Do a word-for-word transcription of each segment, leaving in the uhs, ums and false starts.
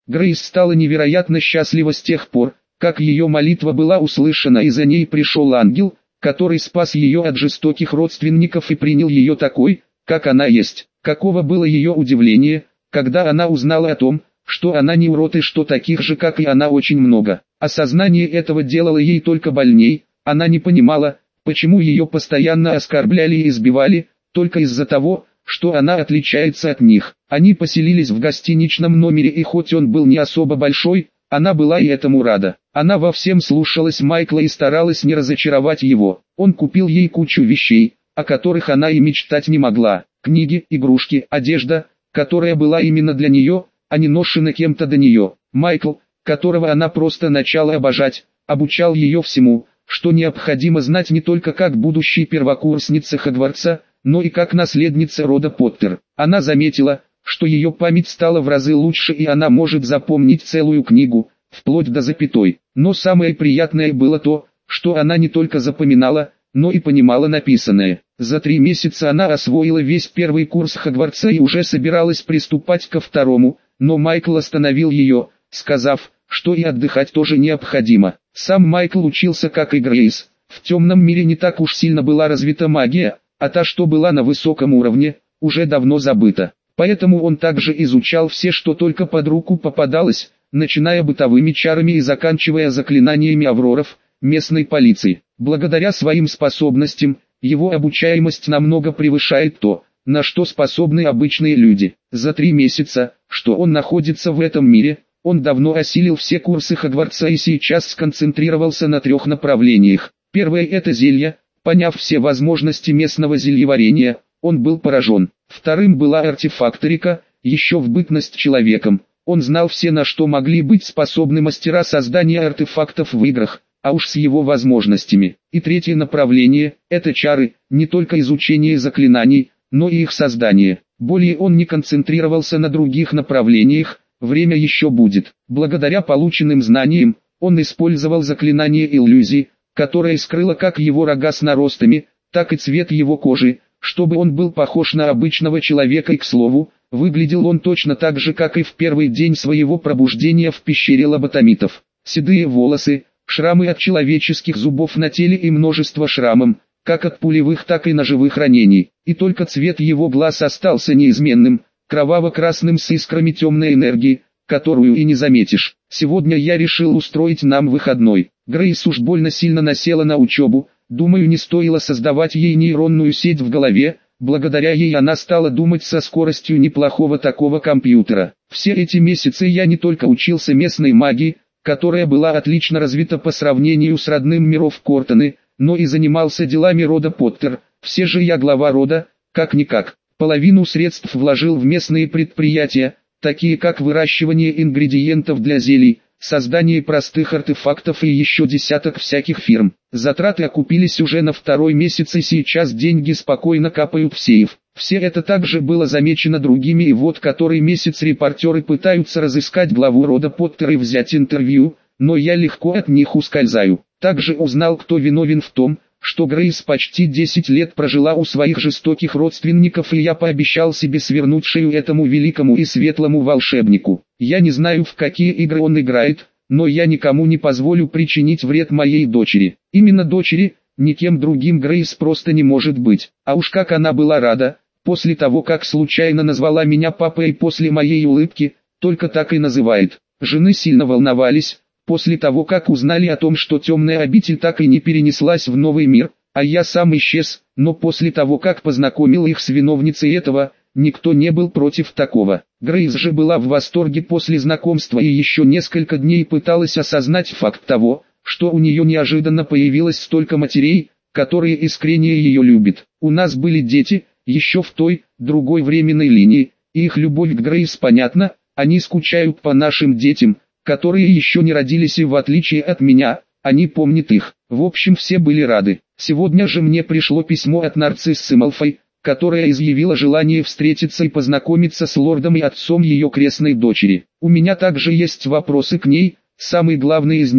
Грейс стала невероятно счастлива с тех пор, как ее молитва была услышана и за ней пришел ангел, который спас ее от жестоких родственников и принял ее такой, как она есть. Каково было ее удивление, когда она узнала о том, что она не урод и что таких же как и она очень много. Осознание этого делало ей только больней, она не понимала, почему ее постоянно оскорбляли и избивали, только из-за того, что она отличается от них. Они поселились в гостиничном номере и хоть он был не особо большой, она была и этому рада. Она во всем слушалась Майкла и старалась не разочаровать его. Он купил ей кучу вещей, о которых она и мечтать не могла. Книги, игрушки, одежда, которая была именно для нее, а не ношена кем-то до нее. Майкл, которого она просто начала обожать, обучал ее всему, что необходимо знать не только как будущей первокурснице Хогвартса, но и как наследница рода Поттер. Она заметила, что ее память стала в разы лучше и она может запомнить целую книгу, вплоть до запятой. Но самое приятное было то, что она не только запоминала, но и понимала написанное. За три месяца она освоила весь первый курс Хогвартса и уже собиралась приступать ко второму, но Майкл остановил ее, сказав, что и отдыхать тоже необходимо. Сам Майкл учился как и Грейс. В темном мире не так уж сильно была развита магия, а та, что была на высоком уровне, уже давно забыта. Поэтому он также изучал все, что только под руку попадалось, начиная бытовыми чарами и заканчивая заклинаниями авроров, местной полиции. Благодаря своим способностям, его обучаемость намного превышает то, на что способны обычные люди. За три месяца, что он находится в этом мире, он давно осилил все курсы Хогвартса и сейчас сконцентрировался на трех направлениях. Первое – это зелья. Поняв все возможности местного зельеварения, он был поражен. Вторым была артефакторика, еще в бытность человеком. Он знал все, на что могли быть способны мастера создания артефактов в играх, а уж с его возможностями. И третье направление – это чары, не только изучение заклинаний, но и их создание. Более он не концентрировался на других направлениях, время еще будет. Благодаря полученным знаниям, он использовал заклинание иллюзий, которое скрыло как его рога с наростами, так и цвет его кожи, чтобы он был похож на обычного человека и, к слову, выглядел он точно так же, как и в первый день своего пробуждения в пещере лоботомитов. Седые волосы, шрамы от человеческих зубов на теле и множество шрамов, как от пулевых, так и ножевых ранений. И только цвет его глаз остался неизменным, кроваво-красным с искрами темной энергии, которую и не заметишь. Сегодня я решил устроить нам выходной. Грейс уж больно сильно насела на учебу, думаю, не стоило создавать ей нейронную сеть в голове, благодаря ей она стала думать со скоростью неплохого такого компьютера. Все эти месяцы я не только учился местной магии, которая была отлично развита по сравнению с родным миров Кортоны, но и занимался делами рода Поттер. Все же я глава рода, как-никак. Половину средств вложил в местные предприятия, такие как выращивание ингредиентов для зелий, создание простых артефактов и еще десяток всяких фирм. Затраты окупились уже на второй месяц и сейчас деньги спокойно капают в сейф. Все это также было замечено другими и вот который месяц репортеры пытаются разыскать главу рода Поттер и взять интервью, но я легко от них ускользаю. Также узнал, кто виновен в том, что Грейс почти десять лет прожила у своих жестоких родственников, и я пообещал себе свернуть шею этому великому и светлому волшебнику. Я не знаю, в какие игры он играет, но я никому не позволю причинить вред моей дочери. Именно дочери, никем другим Грейс просто не может быть. А уж как она была рада, после того как случайно назвала меня папой и после моей улыбки, только так и называет. Жены сильно волновались, после того как узнали о том, что темная обитель так и не перенеслась в новый мир, а я сам исчез, но после того как познакомил их с виновницей этого, никто не был против такого. Грейс же была в восторге после знакомства и еще несколько дней пыталась осознать факт того, что у нее неожиданно появилось столько матерей, которые искренне ее любят. У нас были дети, еще в той, другой временной линии, и их любовь к Грейс понятна, они скучают по нашим детям, которые еще не родились, и в отличие от меня, они помнят их. В общем, все были рады. Сегодня же мне пришло письмо от Нарциссы Малфой, которая изъявила желание встретиться и познакомиться с лордом и отцом ее крестной дочери. У меня также есть вопросы к ней, самый главный из них,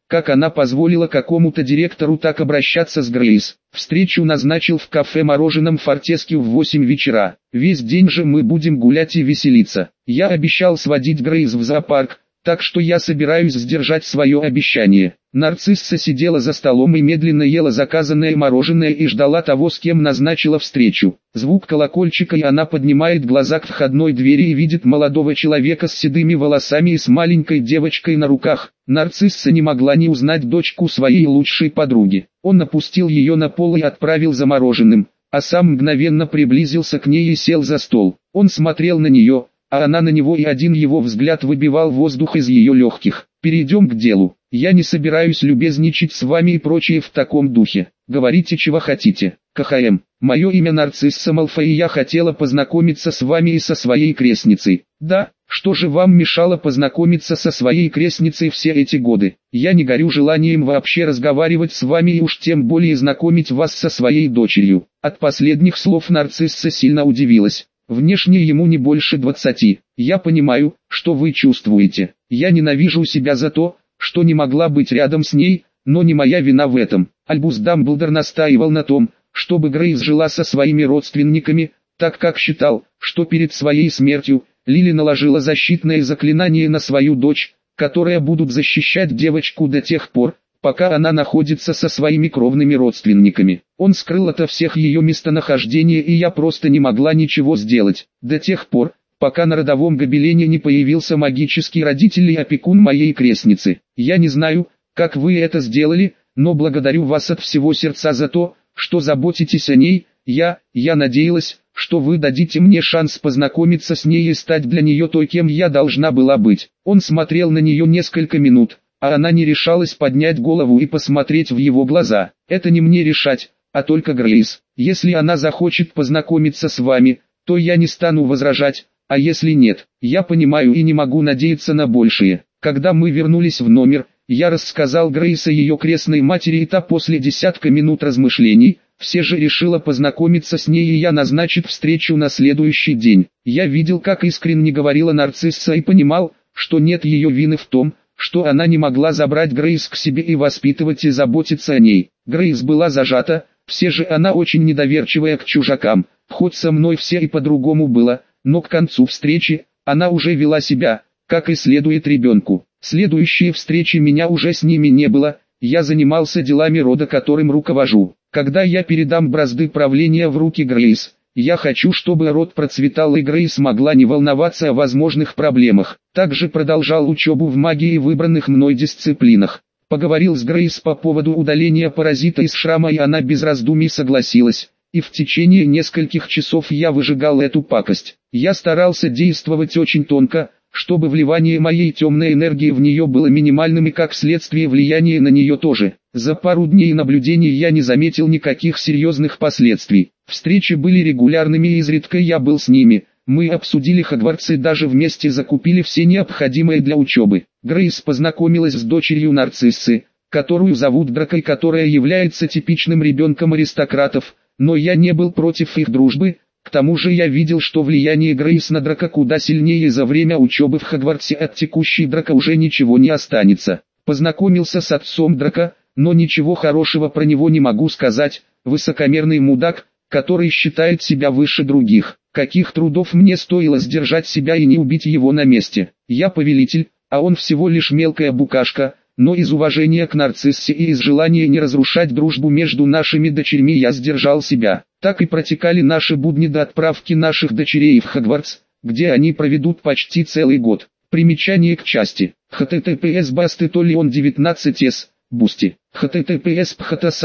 как она позволила какому-то директору так обращаться с Грейс. Встречу назначил в кафе «Мороженом Фортескью» в восемь вечера. Весь день же мы будем гулять и веселиться. Я обещал сводить Грейс в зоопарк, так что я собираюсь сдержать свое обещание. Нарцисса сидела за столом и медленно ела заказанное мороженое и ждала того, с кем назначила встречу. Звук колокольчика, и она поднимает глаза к входной двери и видит молодого человека с седыми волосами и с маленькой девочкой на руках. Нарцисса не могла не узнать дочку своей лучшей подруги. Он опустил ее на пол и отправил за мороженым, а сам мгновенно приблизился к ней и сел за стол. Он смотрел на нее, а она на него, и один его взгляд выбивал воздух из ее легких. «Перейдем к делу. Я не собираюсь любезничать с вами и прочее в таком духе. Говорите, чего хотите. КХМ. Мое имя Нарцисса Малфой, и я хотела познакомиться с вами и со своей крестницей». «Да, что же вам мешало познакомиться со своей крестницей все эти годы? Я не горю желанием вообще разговаривать с вами и уж тем более знакомить вас со своей дочерью». От последних слов Нарцисса сильно удивилась. Внешне ему не больше двадцати. «Я понимаю, что вы чувствуете. Я ненавижу себя за то, что не могла быть рядом с ней, но не моя вина в этом». Альбус Дамблдор настаивал на том, чтобы Грейс жила со своими родственниками, так как считал, что перед своей смертью Лили наложила защитное заклинание на свою дочь, которые будут защищать девочку до тех пор, пока она находится со своими кровными родственниками. Он скрыл ото всех ее местонахождение, и я просто не могла ничего сделать, до тех пор, пока на родовом гобелене не появился магический родитель и опекун моей крестницы. Я не знаю, как вы это сделали, но благодарю вас от всего сердца за то, что заботитесь о ней. Я, я надеялась, что вы дадите мне шанс познакомиться с ней и стать для нее той, кем я должна была быть. Он смотрел на нее несколько минут, а она не решалась поднять голову и посмотреть в его глаза. «Это не мне решать, а только Грейс. Если она захочет познакомиться с вами, то я не стану возражать, а если нет, я понимаю и не могу надеяться на большее». Когда мы вернулись в номер, я рассказал Грейс о ее крестной матери, и та после десятка минут размышлений все же решила познакомиться с ней, и я назначит встречу на следующий день. Я видел, как искренне говорила Нарцисса, и понимал, что нет ее вины в том, что она не могла забрать Грейс к себе и воспитывать и заботиться о ней. Грейс была зажата, все же она очень недоверчивая к чужакам, хоть со мной все и по-другому было, но к концу встречи она уже вела себя, как и следует ребенку. Следующие встречи меня уже с ними не было, я занимался делами рода, которым руковожу. Когда я передам бразды правления в руки Грейс, я хочу, чтобы род процветал и Грейс могла не волноваться о возможных проблемах. Также продолжал учебу в магии и выбранных мной дисциплинах. Поговорил с Грейс по поводу удаления паразита из шрама, и она без раздумий согласилась. И в течение нескольких часов я выжигал эту пакость. Я старался действовать очень тонко, чтобы вливание моей темной энергии в нее было минимальным и как следствие влияние на нее тоже. За пару дней наблюдений я не заметил никаких серьезных последствий. Встречи были регулярными, и изредка я был с ними. Мы обсудили Хогвартс и даже вместе закупили все необходимое для учебы. Грейс познакомилась с дочерью Нарциссы, которую зовут Драко, которая является типичным ребенком аристократов, но я не был против их дружбы. К тому же я видел, что влияние Грейс на Драко куда сильнее, и за время учебы в Хогвартсе от текущей Драко уже ничего не останется. Познакомился с отцом Драко, но ничего хорошего про него не могу сказать. Высокомерный мудак, который считает себя выше других. Каких трудов мне стоило сдержать себя и не убить его на месте. Я повелитель, а он всего лишь мелкая букашка. Но из уважения к Нарциссе и из желания не разрушать дружбу между нашими дочерьми я сдержал себя. Так и протекали наши будни до отправки наших дочерей в Хогвартс, где они проведут почти целый год. Примечание к части. https басты толион девятнадцать эс, Бусти. https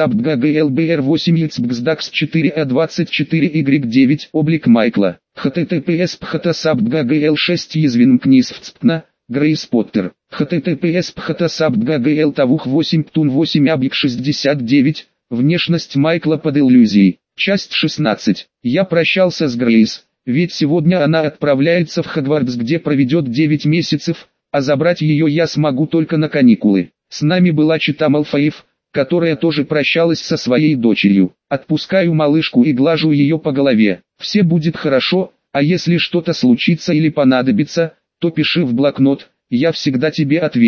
phtsabt восемь ицбгсдакс четыре а двадцать четыре y девять облик Майкла. https phtsabt шесть язвинмкнисвцпна, Грейс Поттер. https phtsabt тавух восемь птун восемь абик шестьдесят девять, внешность Майкла под иллюзией. Часть шестнадцать. Я прощался с Грейс, ведь сегодня она отправляется в Хогвартс, где проведет девять месяцев, а забрать ее я смогу только на каникулы. С нами была чета Малфоев, которая тоже прощалась со своей дочерью. Отпускаю малышку и глажу ее по голове. Все будет хорошо, а если что-то случится или понадобится, то пиши в блокнот, я всегда тебе отвечу.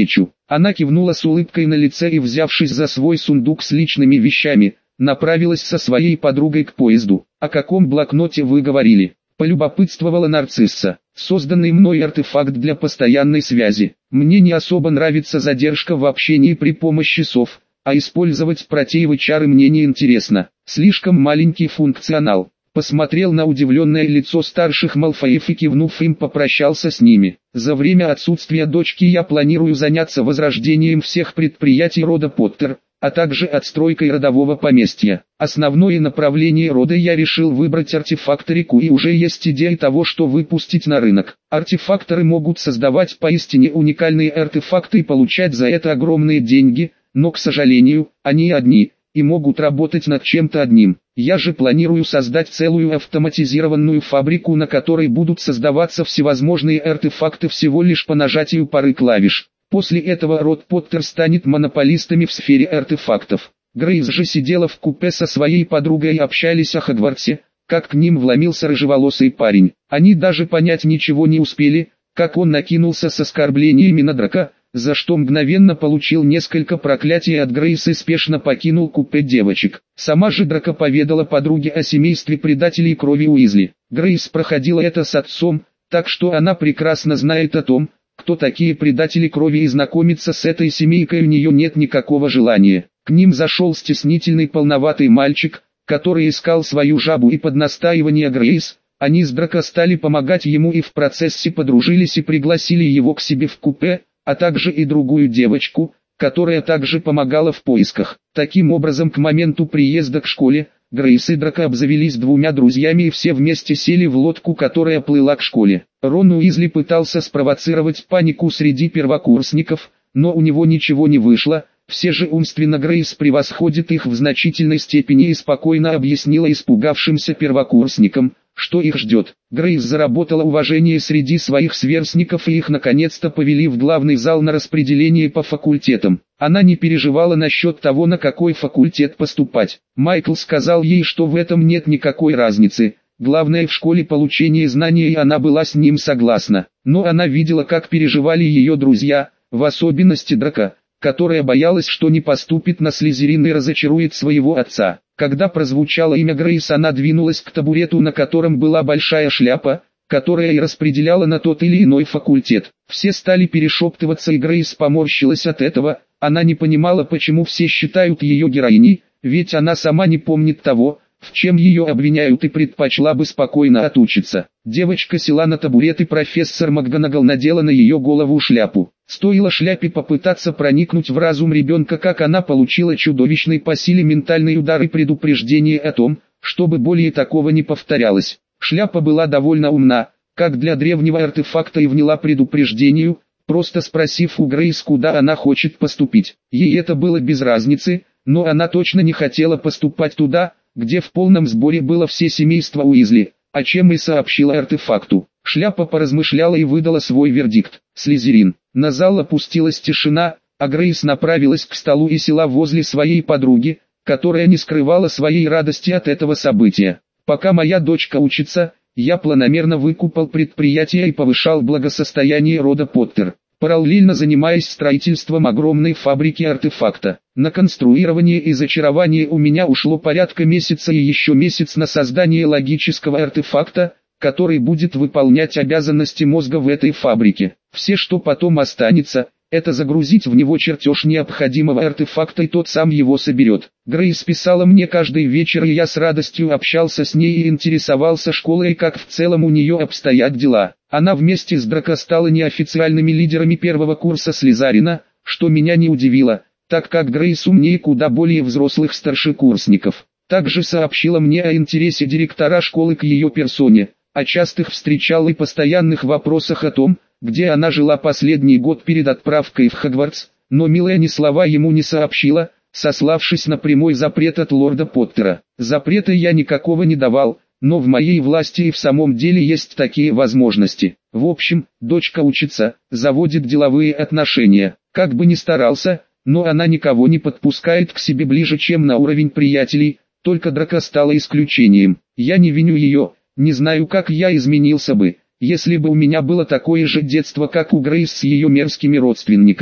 Она кивнула с улыбкой на лице и, взявшись за свой сундук с личными вещами, направилась со своей подругой к поезду. «О каком блокноте вы говорили?» — полюбопытствовала нарцисса. «Созданный мной артефакт для постоянной связи. Мне не особо нравится задержка в общении при помощи сов, а использовать протеевые чары мне не интересно. Слишком маленький функционал». Посмотрел на удивленное лицо старших Малфоев и, кивнув им, попрощался с ними. «За время отсутствия дочки я планирую заняться возрождением всех предприятий рода Поттер, а также отстройкой родового поместья. Основное направление рода я решил выбрать артефакторику, и уже есть идея того, что выпустить на рынок. Артефакторы могут создавать поистине уникальные артефакты и получать за это огромные деньги, но, к сожалению, они одни и могут работать над чем-то одним. Я же планирую создать целую автоматизированную фабрику, на которой будут создаваться всевозможные артефакты всего лишь по нажатию пары клавиш. После этого род Поттер станет монополистами в сфере артефактов». Грейс же сидела в купе со своей подругой и общались о Хогвартсе, как к ним вломился рыжеволосый парень. Они даже понять ничего не успели, как он накинулся с оскорблениями на Драко, за что мгновенно получил несколько проклятий от Грейс и спешно покинул купе девочек. Сама же Драко поведала подруге о семействе предателей крови Уизли. Грейс проходила это с отцом, так что она прекрасно знает о том, кто такие предатели крови, и знакомиться с этой семейкой у нее нет никакого желания. К ним зашел стеснительный полноватый мальчик, который искал свою жабу, и под настаивание Грейс, они с Драко стали помогать ему и в процессе подружились и пригласили его к себе в купе, а также и другую девочку, которая также помогала в поисках. Таким образом, к моменту приезда к школе, Грейс и Драко обзавелись двумя друзьями и все вместе сели в лодку, которая плыла к школе. Рон Уизли пытался спровоцировать панику среди первокурсников, но у него ничего не вышло. Все же умственно Грейс превосходит их в значительной степени и спокойно объяснила испугавшимся первокурсникам, что их ждет. Грейс заработала уважение среди своих сверстников, и их наконец-то повели в главный зал на распределение по факультетам. Она не переживала насчет того, на какой факультет поступать. Майкл сказал ей, что в этом нет никакой разницы. Главное в школе получение знаний, и она была с ним согласна. Но она видела, как переживали ее друзья, в особенности Драко, которая боялась, что не поступит на Слизерин и разочарует своего отца. Когда прозвучало имя Грейс, она двинулась к табурету, на котором была большая шляпа, которая и распределяла на тот или иной факультет. Все стали перешептываться, и Грейс поморщилась от этого. Она не понимала, почему все считают ее героиней, ведь она сама не помнит того, в чем ее обвиняют, и предпочла бы спокойно отучиться. Девочка села на табурет, и профессор МакГонагал надела на ее голову шляпу. Стоило шляпе попытаться проникнуть в разум ребенка, как она получила чудовищный по силе ментальный удар и предупреждение о том, чтобы более такого не повторялось. Шляпа была довольно умна, как для древнего артефакта, и вняла предупреждению, просто спросив у Грейс, куда она хочет поступить. Ей это было без разницы, но она точно не хотела поступать туда, где в полном сборе было все семейство Уизли, о чем и сообщила артефакту. Шляпа поразмышляла и выдала свой вердикт: Слизерин. На зал опустилась тишина, а Грейс направилась к столу и села возле своей подруги, которая не скрывала своей радости от этого события. «Пока моя дочка учится, я планомерно выкупал предприятие и повышал благосостояние рода Поттер, параллельно занимаясь строительством огромной фабрики артефакта. На конструирование и зачарование у меня ушло порядка месяца, и еще месяц на создание логического артефакта, который будет выполнять обязанности мозга в этой фабрике. Все, что потом останется, это загрузить в него чертеж необходимого артефакта, и тот сам его соберет. Грейс писала мне каждый вечер, и я с радостью общался с ней и интересовался школой и как в целом у нее обстоят дела. Она вместе с Драко стала неофициальными лидерами первого курса Слизарина, что меня не удивило, так как Грейс умнее куда более взрослых старшекурсников. Также сообщила мне о интересе директора школы к ее персоне, о частых встречах и постоянных вопросах о том, где она жила последний год перед отправкой в Хогвартс, но милая ни слова ему не сообщила, сославшись на прямой запрет от лорда Поттера. Запрета я никакого не давал, но в моей власти и в самом деле есть такие возможности. В общем, дочка учится, заводит деловые отношения. Как бы ни старался, но она никого не подпускает к себе ближе, чем на уровень приятелей, только Драко стала исключением. Я не виню ее, не знаю, как я изменился бы, если бы у меня было такое же детство, как у Грейс с ее мерзкими родственниками.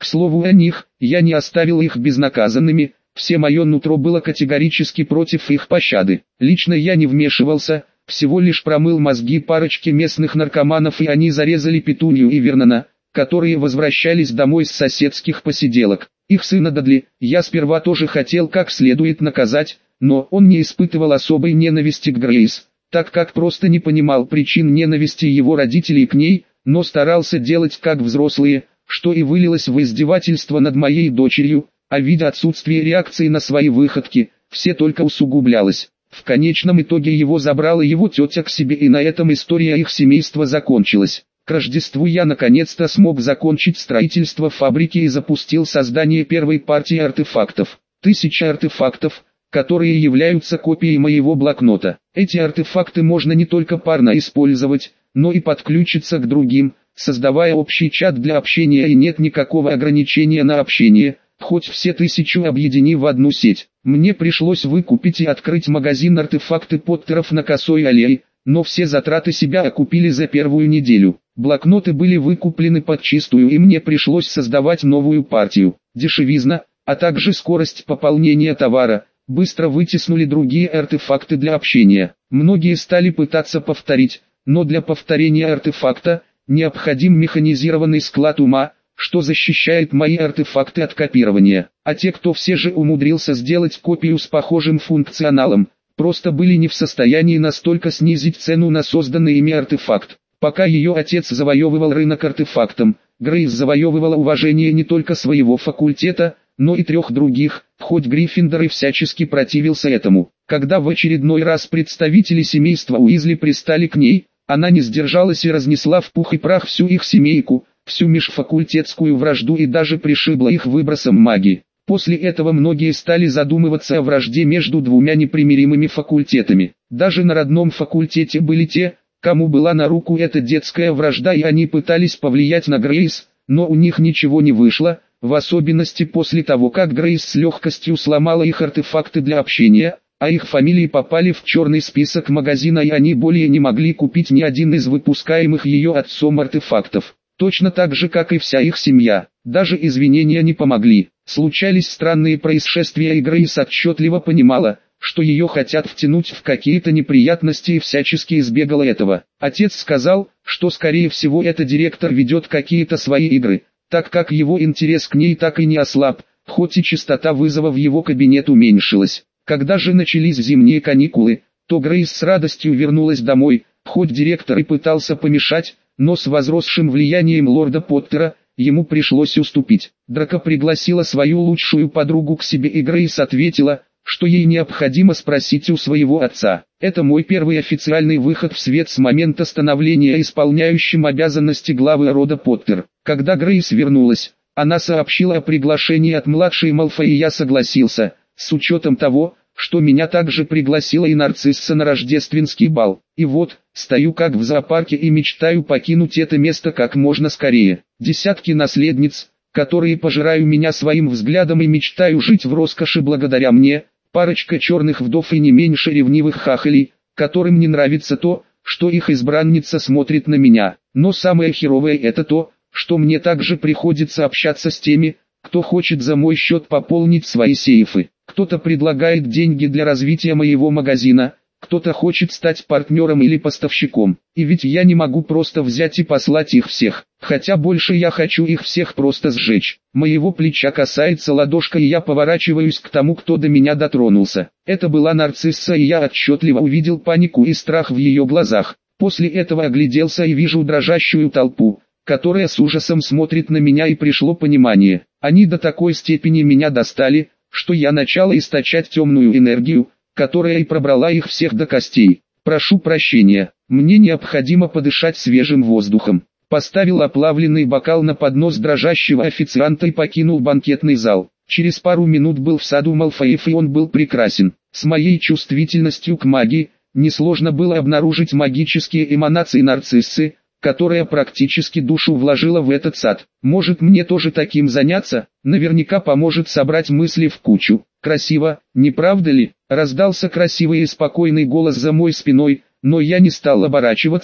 К слову о них, я не оставил их безнаказанными, все мое нутро было категорически против их пощады. Лично я не вмешивался, всего лишь промыл мозги парочке местных наркоманов, и они зарезали Петунью и Вернона, которые возвращались домой с соседских посиделок. Их сына Дадли я сперва тоже хотел как следует наказать, но он не испытывал особой ненависти к Грейс, так как просто не понимал причин ненависти его родителей к ней, но старался делать как взрослые, что и вылилось в издевательство над моей дочерью, а видя отсутствие реакции на свои выходки, все только усугублялось. В конечном итоге его забрала его тетя к себе, и на этом история их семейства закончилась. К Рождеству я наконец-то смог закончить строительство фабрики и запустил создание первой партии артефактов. Тысяча артефактов, которые являются копией моего блокнота. Эти артефакты можно не только парно использовать, но и подключиться к другим, создавая общий чат для общения, и нет никакого ограничения на общение, хоть все тысячу объедини в одну сеть. Мне пришлось выкупить и открыть магазин артефакты Поттеров на Косой аллее, но все затраты себя окупили за первую неделю. Блокноты были выкуплены подчистую, и мне пришлось создавать новую партию. Дешевизна, а также скорость пополнения товара, быстро вытеснули другие артефакты для общения. Многие стали пытаться повторить, но для повторения артефакта необходим механизированный склад ума, что защищает мои артефакты от копирования. А те, кто все же умудрился сделать копию с похожим функционалом, просто были не в состоянии настолько снизить цену на созданный ими артефакт. Пока ее отец завоевывал рынок артефактом, Грейс завоевывала уважение не только своего факультета, но и трех других, хоть Гриффиндор и всячески противился этому. Когда в очередной раз представители семейства Уизли пристали к ней, она не сдержалась и разнесла в пух и прах всю их семейку, всю межфакультетскую вражду, и даже пришибла их выбросом магии. После этого многие стали задумываться о вражде между двумя непримиримыми факультетами. Даже на родном факультете были те, кому была на руку эта детская вражда, и они пытались повлиять на Грейс, но у них ничего не вышло, в особенности после того, как Грейс с легкостью сломала их артефакты для общения, а их фамилии попали в черный список магазина, и они более не могли купить ни один из выпускаемых ее отцом артефактов. Точно так же, как и вся их семья. Даже извинения не помогли. Случались странные происшествия, и Грейс отчетливо понимала, что ее хотят втянуть в какие-то неприятности, и всячески избегала этого. Отец сказал, что скорее всего это директор ведет какие-то свои игры, так как его интерес к ней так и не ослаб, хоть и частота вызова в его кабинет уменьшилась. Когда же начались зимние каникулы, то Грейс с радостью вернулась домой, хоть директор и пытался помешать, но с возросшим влиянием лорда Поттера, ему пришлось уступить. Драко пригласила свою лучшую подругу к себе, и Грейс ответила, что ей необходимо спросить у своего отца. Это мой первый официальный выход в свет с момента становления исполняющим обязанности главы рода Поттер. Когда Грейс вернулась, она сообщила о приглашении от младшей Малфой, и я согласился, с учетом того, что меня также пригласила и Нарцисса на рождественский бал. И вот, стою как в зоопарке и мечтаю покинуть это место как можно скорее. Десятки наследниц, которые пожираю меня своим взглядом, и мечтаю жить в роскоши благодаря мне, парочка черных вдов и не меньше ревнивых хахалей, которым не нравится то, что их избранница смотрит на меня. Но самое херовое это то, что мне также приходится общаться с теми, кто хочет за мой счет пополнить свои сейфы. Кто-то предлагает деньги для развития моего магазина, кто-то хочет стать партнером или поставщиком. И ведь я не могу просто взять и послать их всех, хотя больше я хочу их всех просто сжечь. Моего плеча касается ладошка, и я поворачиваюсь к тому, кто до меня дотронулся. Это была Нарцисса, и я отчетливо увидел панику и страх в ее глазах. После этого огляделся и вижу дрожащую толпу, которая с ужасом смотрит на меня, и пришло понимание. Они до такой степени меня достали, что я начал источать темную энергию, которая и пробрала их всех до костей. Прошу прощения, мне необходимо подышать свежим воздухом. Поставил оплавленный бокал на поднос дрожащего официанта и покинул банкетный зал. Через пару минут был в саду Малфоев, и он был прекрасен. С моей чувствительностью к магии, несложно было обнаружить магические эманации Нарциссы, которая практически душу вложила в этот сад. Может, мне тоже таким заняться? Наверняка поможет собрать мысли в кучу. Красиво, не правда ли? Раздался красивый и спокойный голос за моей спиной, но я не стал оборачиваться,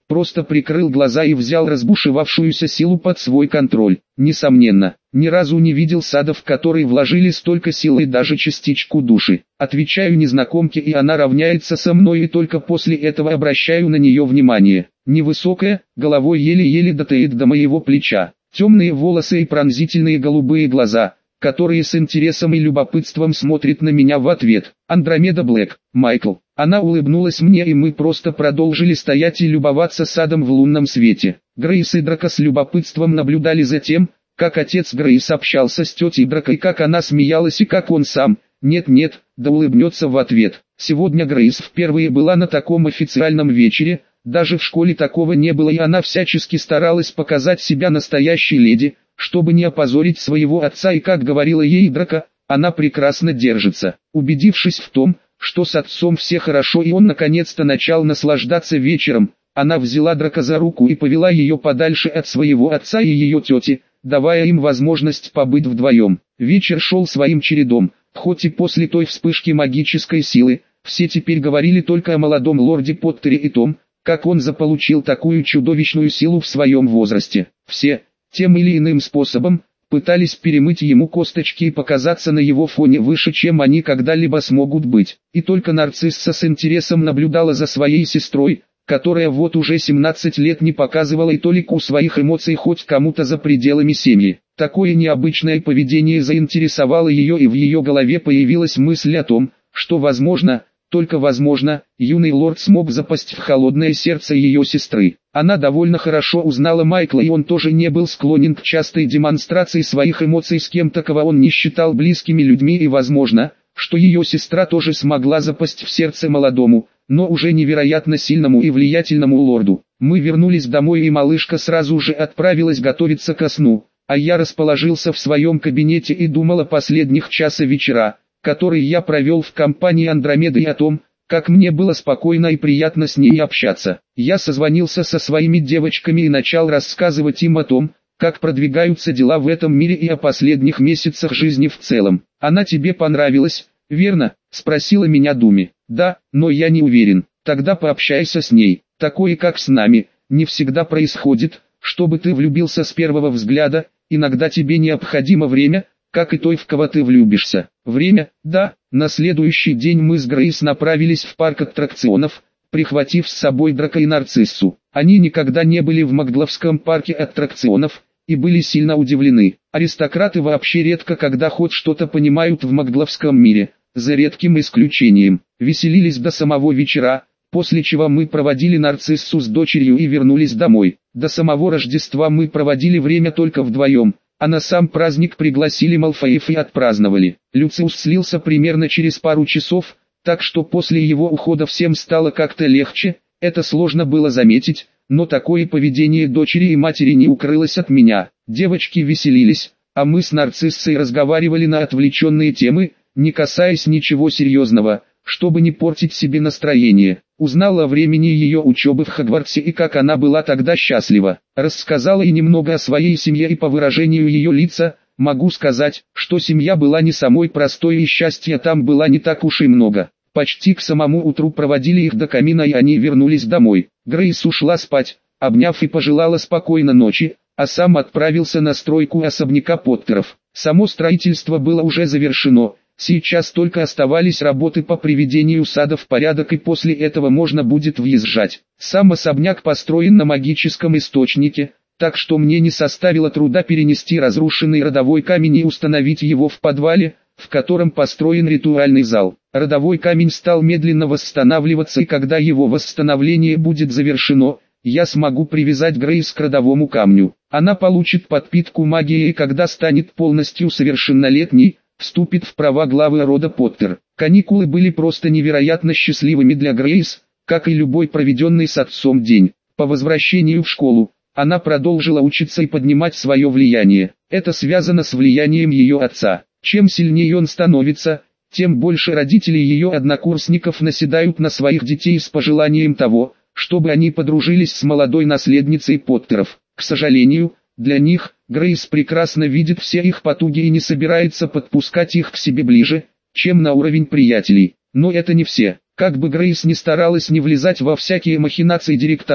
просто прикрыл глаза и взял разбушевавшуюся силу под свой контроль. Несомненно, ни разу не видел сада, в который вложили столько сил и даже частичку души. Отвечаю незнакомке, и она равняется со мной, и только после этого обращаю на нее внимание. Невысокая, головой еле-еле дотеет до моего плеча. Темные волосы и пронзительные голубые глаза, которые с интересом и любопытством смотрят на меня в ответ. Андромеда Блэк, Майкл. Она улыбнулась мне, и мы просто продолжили стоять и любоваться садом в лунном свете. Грейс и Драко с любопытством наблюдали за тем, как отец Грейс общался с тетей Драко, и как она смеялась, и как он сам, нет-нет, да улыбнется в ответ. Сегодня Грейс впервые была на таком официальном вечере, даже в школе такого не было, и она всячески старалась показать себя настоящей леди, чтобы не опозорить своего отца, и, как говорила ей Драко, она прекрасно держится. Убедившись в том, что с отцом все хорошо и он наконец-то начал наслаждаться вечером, она взяла Драко за руку и повела ее подальше от своего отца и ее тети, давая им возможность побыть вдвоем. Вечер шел своим чередом, хоть и после той вспышки магической силы, все теперь говорили только о молодом лорде Поттере и том, как он заполучил такую чудовищную силу в своем возрасте. Все, тем или иным способом, пытались перемыть ему косточки и показаться на его фоне выше, чем они когда-либо смогут быть. И только Нарцисса с интересом наблюдала за своей сестрой, которая вот уже семнадцать лет не показывала и толику своих эмоций хоть кому-то за пределами семьи. Такое необычное поведение заинтересовало ее, и в ее голове появилась мысль о том, что возможно, только возможно, юный лорд смог запасть в холодное сердце ее сестры. Она довольно хорошо узнала Майкла, и он тоже не был склонен к частой демонстрации своих эмоций с кем-то, кого он не считал близкими людьми, и возможно, что ее сестра тоже смогла запасть в сердце молодому, но уже невероятно сильному и влиятельному лорду. Мы вернулись домой, и малышка сразу же отправилась готовиться ко сну, а я расположился в своем кабинете и думал о последних часа вечера, который я провел в компании Андромеды, и о том, как мне было спокойно и приятно с ней общаться. Я созвонился со своими девочками и начал рассказывать им о том, как продвигаются дела в этом мире и о последних месяцах жизни в целом. «Она тебе понравилась, верно?» – спросила меня Думи. «Да, но я не уверен. Тогда пообщайся с ней. Такое, как с нами, не всегда происходит, чтобы ты влюбился с первого взгляда, иногда тебе необходимо время, как и той, в кого ты влюбишься». Время, да. На следующий день мы с Грейс направились в парк аттракционов, прихватив с собой Драко и Нарциссу. Они никогда не были в Магловском парке аттракционов, и были сильно удивлены. Аристократы вообще редко когда хоть что-то понимают в магловском мире, за редким исключением. Веселились до самого вечера, после чего мы проводили Нарциссу с дочерью и вернулись домой. До самого Рождества мы проводили время только вдвоем, а на сам праздник пригласили Малфоев и отпраздновали. Люциус слился примерно через пару часов, так что после его ухода всем стало как-то легче. Это сложно было заметить, но такое поведение дочери и матери не укрылось от меня. Девочки веселились, а мы с Нарциссой разговаривали на отвлеченные темы, не касаясь ничего серьезного, чтобы не портить себе настроение. Узнал о времени ее учебы в Хогвартсе и как она была тогда счастлива. Рассказала и немного о своей семье, и по выражению ее лица, могу сказать, что семья была не самой простой и счастья там было не так уж и много. Почти к самому утру проводили их до камина, и они вернулись домой. Грейс ушла спать, обняв, и пожелала спокойной ночи, а сам отправился на стройку особняка Поттеров. Само строительство было уже завершено. Сейчас только оставались работы по приведению сада в порядок, и после этого можно будет въезжать. Сам особняк построен на магическом источнике, так что мне не составило труда перенести разрушенный родовой камень и установить его в подвале, в котором построен ритуальный зал. Родовой камень стал медленно восстанавливаться, и когда его восстановление будет завершено, я смогу привязать Грейс к родовому камню. Она получит подпитку магии, и когда станет полностью совершеннолетней, вступит в права главы рода Поттер. Каникулы были просто невероятно счастливыми для Грейс, как и любой проведенный с отцом день. По возвращению в школу, она продолжила учиться и поднимать свое влияние. Это связано с влиянием ее отца. Чем сильнее он становится, тем больше родители ее однокурсников наседают на своих детей с пожеланием того, чтобы они подружились с молодой наследницей Поттеров. К сожалению, для них, Грейс прекрасно видит все их потуги и не собирается подпускать их к себе ближе, чем на уровень приятелей. Но это не все. Как бы Грейс ни старалась не влезать во всякие махинации директора,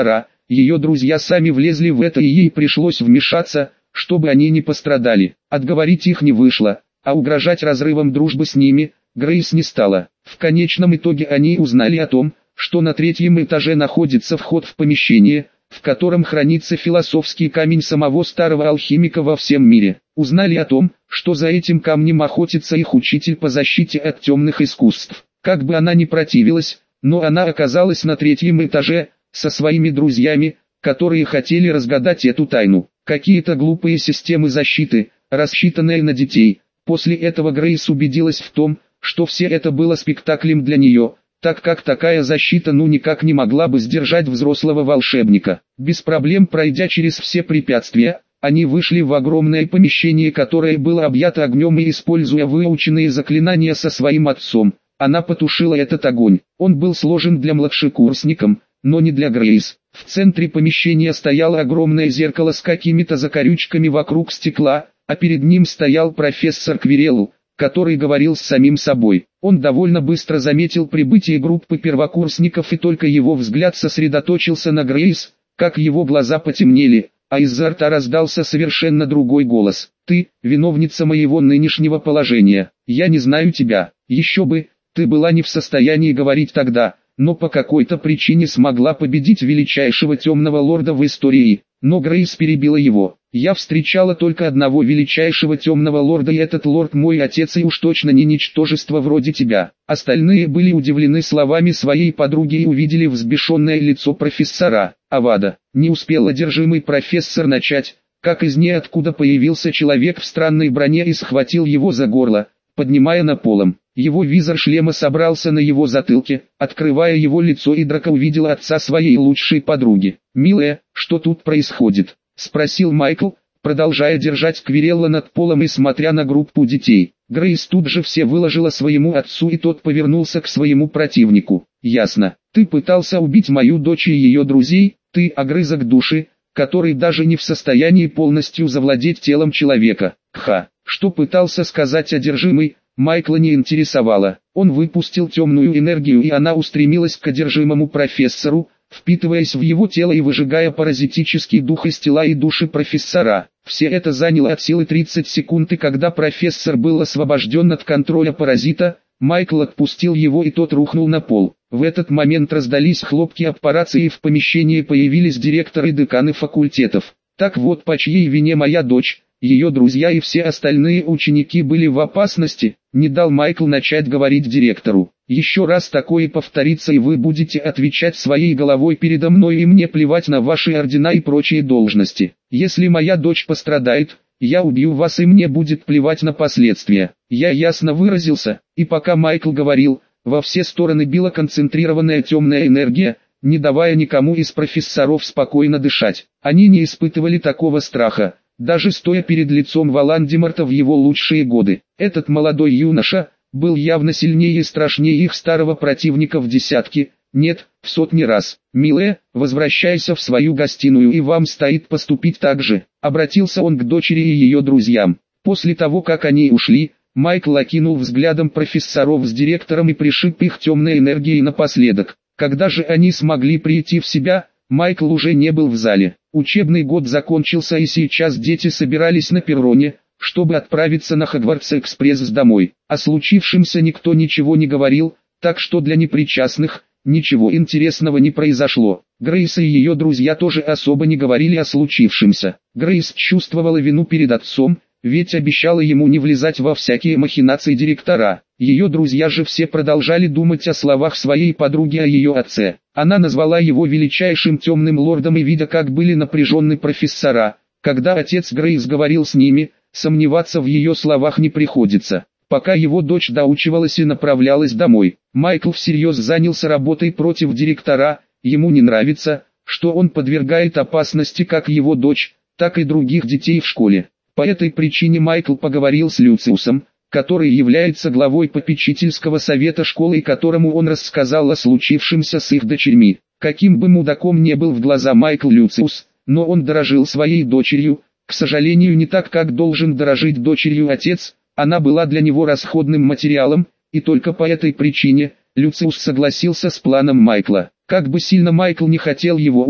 ее друзья сами влезли в это и ей пришлось вмешаться, чтобы они не пострадали. Отговорить их не вышло, а угрожать разрывом дружбы с ними Грейс не стала. В конечном итоге они узнали о том, что на третьем этаже находится вход в помещение, в котором хранится философский камень самого старого алхимика во всем мире. Узнали о том, что за этим камнем охотится их учитель по защите от темных искусств. Как бы она ни противилась, но она оказалась на третьем этаже, со своими друзьями, которые хотели разгадать эту тайну. Какие-то глупые системы защиты, рассчитанные на детей. После этого Грейс убедилась в том, что все это было спектаклем для нее, так как такая защита ну никак не могла бы сдержать взрослого волшебника. Без проблем пройдя через все препятствия, они вышли в огромное помещение, которое было объято огнем, и используя выученные заклинания со своим отцом, она потушила этот огонь. Он был сложен для младшекурсников, но не для Грейс. В центре помещения стояло огромное зеркало с какими-то закорючками вокруг стекла, а перед ним стоял профессор Квирелл, который говорил с самим собой. Он довольно быстро заметил прибытие группы первокурсников, и только его взгляд сосредоточился на Грейс, как его глаза потемнели, а изо рта раздался совершенно другой голос. «Ты, виновница моего нынешнего положения. Я не знаю тебя. Еще бы, ты была не в состоянии говорить тогда, но по какой-то причине смогла победить величайшего темного лорда в истории». Но Грейс перебила его. «Я встречала только одного величайшего темного лорда, и этот лорд мой отец, и уж точно не ничтожество вроде тебя». Остальные были удивлены словами своей подруги и увидели взбешенное лицо профессора. Авада. Не успел одержимый профессор начать, как из ниоткуда появился человек в странной броне и схватил его за горло, поднимая на полом. Его визор шлема собрался на его затылке, открывая его лицо, и Драко увидела отца своей лучшей подруги. «Милая, что тут происходит?» — спросил Майкл, продолжая держать Квирелла над полом и смотря на группу детей. Грейс тут же все выложила своему отцу, и тот повернулся к своему противнику. «Ясно. Ты пытался убить мою дочь и ее друзей, ты огрызок души, который даже не в состоянии полностью завладеть телом человека». Кха. Что пытался сказать одержимый, Майкла не интересовало. Он выпустил темную энергию, и она устремилась к одержимому профессору, впитываясь в его тело и выжигая паразитический дух из тела и души профессора. Все это заняло от силы тридцать секунд, и когда профессор был освобожден от контроля паразита, Майкл отпустил его, и тот рухнул на пол. В этот момент раздались хлопки об рации, и в помещении появились директоры и деканы факультетов. «Так вот, по чьей вине моя дочь, ее друзья и все остальные ученики были в опасности», — не дал Майкл начать говорить директору. «Еще раз такое повторится, и вы будете отвечать своей головой передо мной, и мне плевать на ваши ордена и прочие должности. Если моя дочь пострадает, я убью вас, и мне будет плевать на последствия». Я ясно выразился, и пока Майкл говорил, во все стороны била концентрированная темная энергия, не давая никому из профессоров спокойно дышать. Они не испытывали такого страха, даже стоя перед лицом Волан-де-Морта в его лучшие годы. Этот молодой юноша был явно сильнее и страшнее их старого противника в десятки, нет, в сотни раз. «Милая, возвращайся в свою гостиную, и вам стоит поступить так же», — обратился он к дочери и ее друзьям. После того, как они ушли, Майкл окинул взглядом профессоров с директором и пришиб их темной энергией напоследок. Когда же они смогли прийти в себя, Майкл уже не был в зале. Учебный год закончился, и сейчас дети собирались на перроне, чтобы отправиться на Хогвартс-экспресс домой. О случившемся никто ничего не говорил, так что для непричастных ничего интересного не произошло. Грейс и ее друзья тоже особо не говорили о случившемся. Грейс чувствовала вину перед отцом, ведь обещала ему не влезать во всякие махинации директора. Ее друзья же все продолжали думать о словах своей подруги о ее отце. Она назвала его величайшим темным лордом, и видя, как были напряжены профессора, когда отец Грейс говорил с ними, сомневаться в ее словах не приходится. Пока его дочь доучивалась и направлялась домой, Майкл всерьез занялся работой против директора. Ему не нравится, что он подвергает опасности как его дочь, так и других детей в школе. По этой причине Майкл поговорил с Люциусом, который является главой попечительского совета школы, и которому он рассказал о случившемся с их дочерьми. Каким бы мудаком не был в глаза Майкл Люциус, но он дорожил своей дочерью, к сожалению не так, как должен дорожить дочерью отец. Она была для него расходным материалом, и только по этой причине Люциус согласился с планом Майкла. Как бы сильно Майкл не хотел его убить,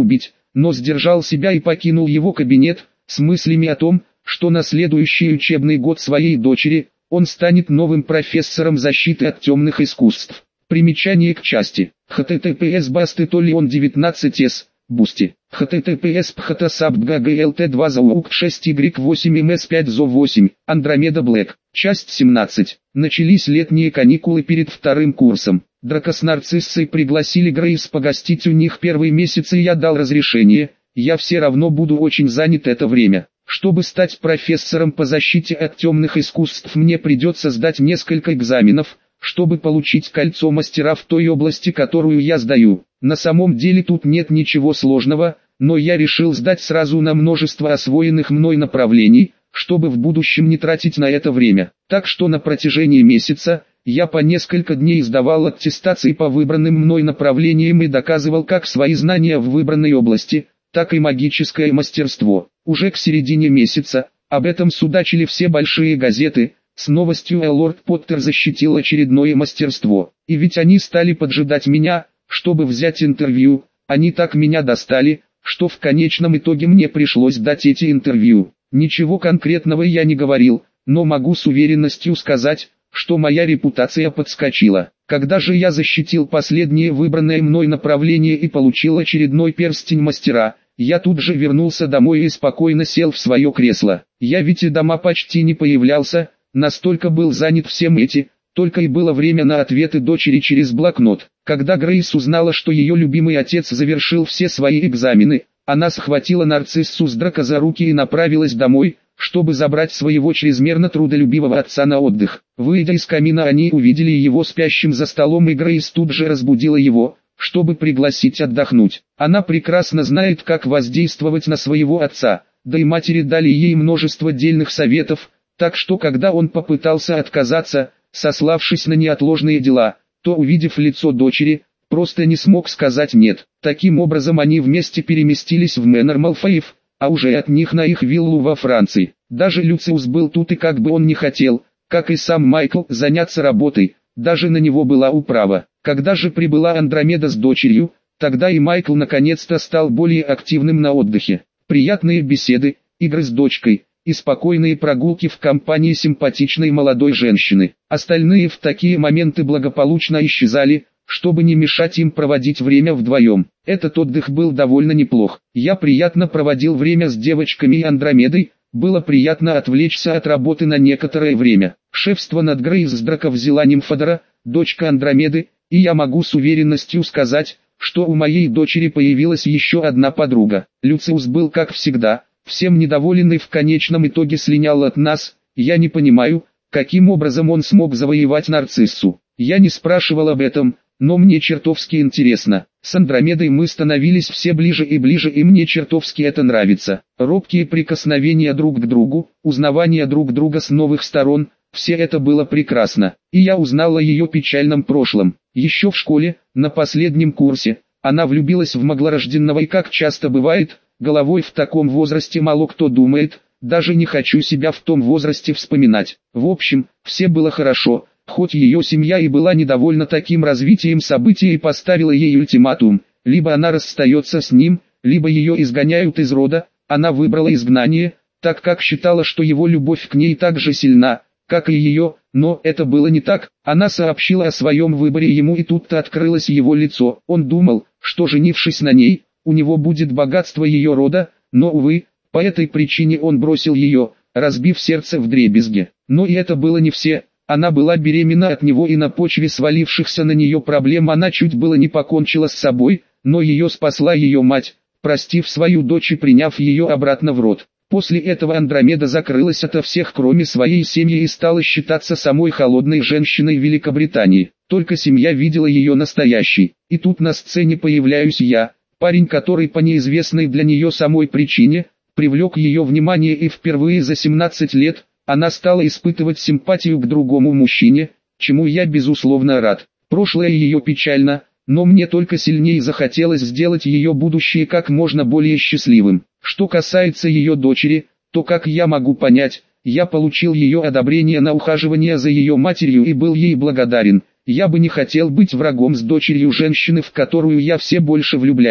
но сдержал себя и покинул его кабинет, с мыслями о том, что на следующий учебный год своей дочери, он станет новым профессором защиты от темных искусств. Примечание к части. https bastetolion девятнадцать с, Бусти. https phtsapt два заук шесть y восемь мс пять зо восемь, Андромеда Блэк. Часть семнадцать. Начались летние каникулы перед вторым курсом. Драко с Нарциссой пригласили Грейс погостить у них первые месяцы, и я дал разрешение. Я все равно буду очень занят это время. Чтобы стать профессором по защите от темных искусств, мне придется сдать несколько экзаменов, чтобы получить кольцо мастера в той области, которую я сдаю. На самом деле тут нет ничего сложного, но я решил сдать сразу на множество освоенных мной направлений, чтобы в будущем не тратить на это время. Так что на протяжении месяца, я по несколько дней сдавал аттестации по выбранным мной направлениям и доказывал как свои знания в выбранной области, так и магическое мастерство. Уже к середине месяца, об этом судачили все большие газеты, с новостью о Лорд Поттер защитил очередное мастерство. И ведь они стали поджидать меня, чтобы взять интервью, они так меня достали, что в конечном итоге мне пришлось дать эти интервью. Ничего конкретного я не говорил, но могу с уверенностью сказать, что моя репутация подскочила. Когда же я защитил последнее выбранное мной направление и получил очередной перстень мастера, я тут же вернулся домой и спокойно сел в свое кресло. Я ведь и дома почти не появлялся, настолько был занят всем этим, только и было время на ответы дочери через блокнот. Когда Грейс узнала, что ее любимый отец завершил все свои экзамены, она схватила Нарциссу с Драко за руки и направилась домой, чтобы забрать своего чрезмерно трудолюбивого отца на отдых. Выйдя из камина, они увидели его спящим за столом, и Грейс тут же разбудила его, чтобы пригласить отдохнуть. Она прекрасно знает, как воздействовать на своего отца, да и матери дали ей множество дельных советов, так что когда он попытался отказаться, сославшись на неотложные дела, то, увидев лицо дочери, просто не смог сказать «нет». Таким образом они вместе переместились в Мэннер Малфоев, а уже от них на их виллу во Франции. Даже Люциус был тут, и как бы он ни хотел, как и сам Майкл, заняться работой, даже на него была управа. Когда же прибыла Андромеда с дочерью, тогда и Майкл наконец-то стал более активным на отдыхе. Приятные беседы, игры с дочкой и спокойные прогулки в компании симпатичной молодой женщины. Остальные в такие моменты благополучно исчезали, чтобы не мешать им проводить время вдвоем. Этот отдых был довольно неплох. Я приятно проводил время с девочками и Андромедой, было приятно отвлечься от работы на некоторое время. Шефство над Грейс с Драко взяла Нимфодора, дочка Андромеды, и я могу с уверенностью сказать, что у моей дочери появилась еще одна подруга. Люциус был, как всегда, всем недоволен и в конечном итоге слинял от нас. Я не понимаю, каким образом он смог завоевать Нарциссу. Я не спрашивал об этом, но мне чертовски интересно. С Андромедой мы становились все ближе и ближе, и мне чертовски это нравится. Робкие прикосновения друг к другу, узнавание друг друга с новых сторон, все это было прекрасно. И я узнал о ее печальном прошлом. Еще в школе, на последнем курсе, она влюбилась в маглорожденного, и, как часто бывает, головой в таком возрасте мало кто думает, даже не хочу себя в том возрасте вспоминать. В общем, все было хорошо. Хоть ее семья и была недовольна таким развитием событий и поставила ей ультиматум, либо она расстается с ним, либо ее изгоняют из рода, она выбрала изгнание, так как считала, что его любовь к ней так же сильна, как и ее, но это было не так. Она сообщила о своем выборе ему, и тут-то открылось его лицо. Он думал, что, женившись на ней, у него будет богатство ее рода, но, увы, по этой причине он бросил ее, разбив сердце вдребезги. Но и это было не все. Она была беременна от него, и на почве свалившихся на нее проблем она чуть было не покончила с собой, но ее спасла ее мать, простив свою дочь и приняв ее обратно в род. После этого Андромеда закрылась ото всех, кроме своей семьи, и стала считаться самой холодной женщиной Великобритании. Только семья видела ее настоящей. И тут на сцене появляюсь я, парень, который по неизвестной для нее самой причине привлек ее внимание, и впервые за семнадцать лет она стала испытывать симпатию к другому мужчине, чему я безусловно рад. Прошлое ее печально, но мне только сильнее захотелось сделать ее будущее как можно более счастливым. Что касается ее дочери, то, как я могу понять, я получил ее одобрение на ухаживание за ее матерью и был ей благодарен. Я бы не хотел быть врагом с дочерью женщины, в которую я все больше влюбляюсь.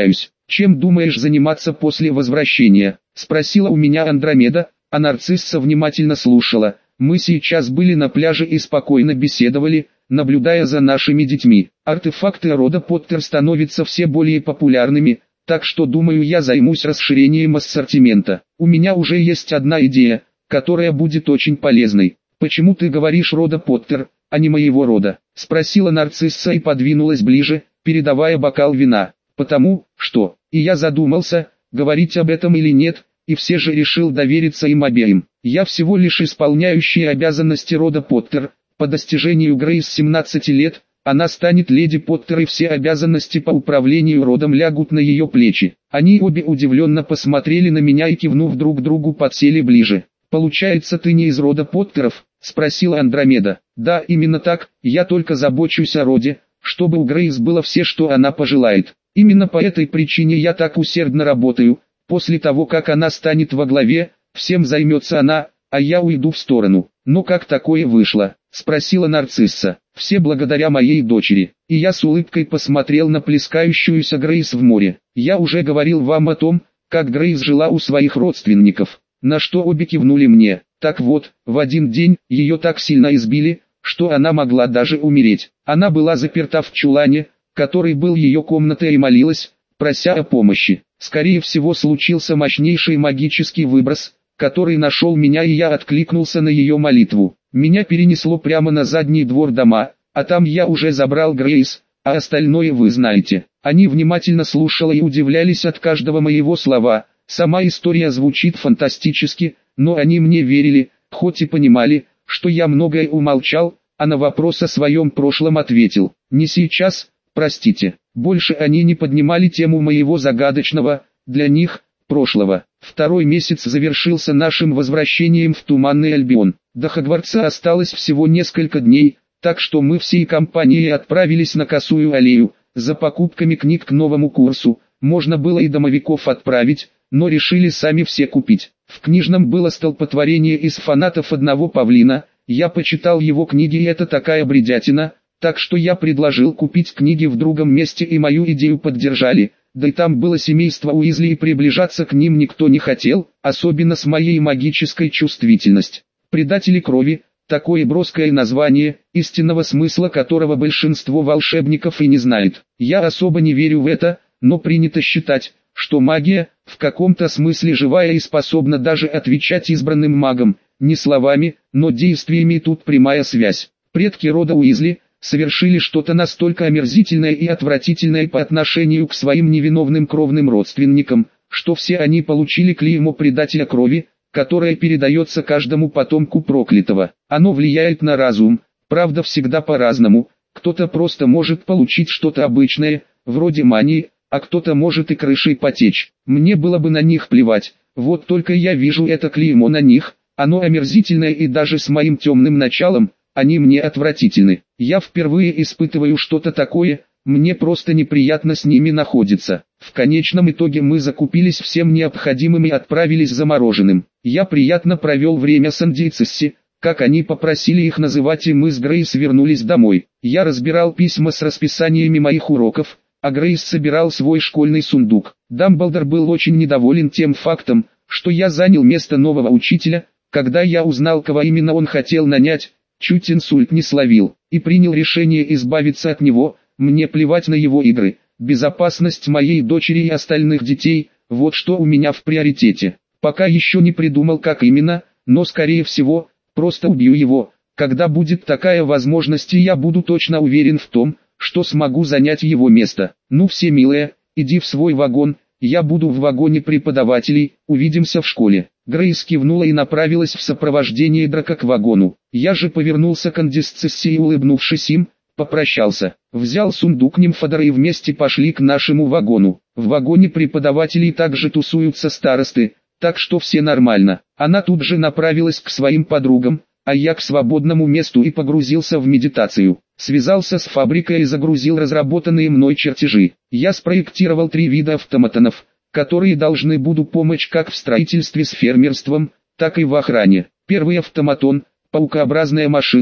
«Чем думаешь заниматься после возвращения?» – спросила у меня Андромеда, а Нарцисса внимательно слушала. Мы сейчас были на пляже и спокойно беседовали, наблюдая за нашими детьми. Артефакты рода Поттер становятся все более популярными, так что думаю, я займусь расширением ассортимента. У меня уже есть одна идея, которая будет очень полезной. «Почему ты говоришь рода Поттер, а не моего рода?» – спросила Нарцисса и подвинулась ближе, передавая бокал вина. «Потому, что...» И я задумался, говорить об этом или нет, и все же решил довериться им обеим. Я всего лишь исполняющий обязанности рода Поттер. По достижению Грейс семнадцати лет, она станет леди Поттер, и все обязанности по управлению родом лягут на ее плечи. Они обе удивленно посмотрели на меня и, кивнув друг другу, подсели ближе. «Получается, ты не из рода Поттеров?» – спросила Андромеда. «Да, именно так, я только забочусь о роде, чтобы у Грейс было все, что она пожелает. Именно по этой причине я так усердно работаю. После того, как она станет во главе, всем займется она, а я уйду в сторону». «Но как такое вышло?» – спросила Нарцисса. «Все благодаря моей дочери». И я с улыбкой посмотрел на плескающуюся Грейс в море. «Я уже говорил вам о том, как Грейс жила у своих родственников». На что обе кивнули мне. Так вот, в один день, ее так сильно избили, что она могла даже умереть. Она была заперта в чулане, который был ее комнатой, и молилась, прося о помощи. Скорее всего, случился мощнейший магический выброс, который нашел меня, и я откликнулся на ее молитву. Меня перенесло прямо на задний двор дома, а там я уже забрал Грейс, а остальное вы знаете. Они внимательно слушали и удивлялись от каждого моего слова. Сама история звучит фантастически, но они мне верили, хоть и понимали, что я многое умолчал, а на вопрос о своем прошлом ответил: «Не сейчас, простите». Больше они не поднимали тему моего загадочного, для них, прошлого. Второй месяц завершился нашим возвращением в Туманный Альбион. До Хогвартса осталось всего несколько дней, так что мы всей компанией отправились на Косую аллею, за покупками книг к новому курсу. Можно было и домовиков отправить, но решили сами все купить. В книжном было столпотворение из фанатов одного павлина, я почитал его книги, и это такая бредятина, так что я предложил купить книги в другом месте, и мою идею поддержали, да и там было семейство Уизли, и приближаться к ним никто не хотел, особенно с моей магической чувствительностью. «Предатели крови» — такое броское название, истинного смысла которого большинство волшебников и не знает. Я особо не верю в это, но принято считать, что магия, в каком-то смысле живая и способна даже отвечать избранным магам, не словами, но действиями, и тут прямая связь. Предки рода Уизли совершили что-то настолько омерзительное и отвратительное по отношению к своим невиновным кровным родственникам, что все они получили клеймо предателя крови, которое передается каждому потомку проклятого. Оно влияет на разум, правда всегда по-разному, кто-то просто может получить что-то обычное, вроде мании, а кто-то может и крышей потечь. Мне было бы на них плевать, вот только я вижу это клеймо на них, оно омерзительное, и даже с моим темным началом, они мне отвратительны. Я впервые испытываю что-то такое, мне просто неприятно с ними находиться. В конечном итоге мы закупились всем необходимым и отправились за мороженым. Я приятно провел время с Андейцесси, как они попросили их называть, и мы с Грейс вернулись домой. Я разбирал письма с расписаниями моих уроков, а Грейс собирал свой школьный сундук. Дамблдор был очень недоволен тем фактом, что я занял место нового учителя. Когда я узнал, кого именно он хотел нанять, чуть инсульт не словил, и принял решение избавиться от него. Мне плевать на его игры, безопасность моей дочери и остальных детей, вот что у меня в приоритете. Пока еще не придумал, как именно, но скорее всего, просто убью его. Когда будет такая возможность, я буду точно уверен в том, что смогу занять его место. Ну все, милая, иди в свой вагон, я буду в вагоне преподавателей, увидимся в школе. Грейс кивнула и направилась в сопровождении Драка к вагону. Я же повернулся к Андесцессе и, улыбнувшись им, попрощался. Взял сундук Нимфодора и вместе пошли к нашему вагону. В вагоне преподавателей также тусуются старосты, так что все нормально. Она тут же направилась к своим подругам, а я к свободному месту и погрузился в медитацию. Связался с фабрикой и загрузил разработанные мной чертежи. Я спроектировал три вида автоматонов, которые должны будут помочь как в строительстве с фермерством, так и в охране. Первый автоматон – паукообразная машина,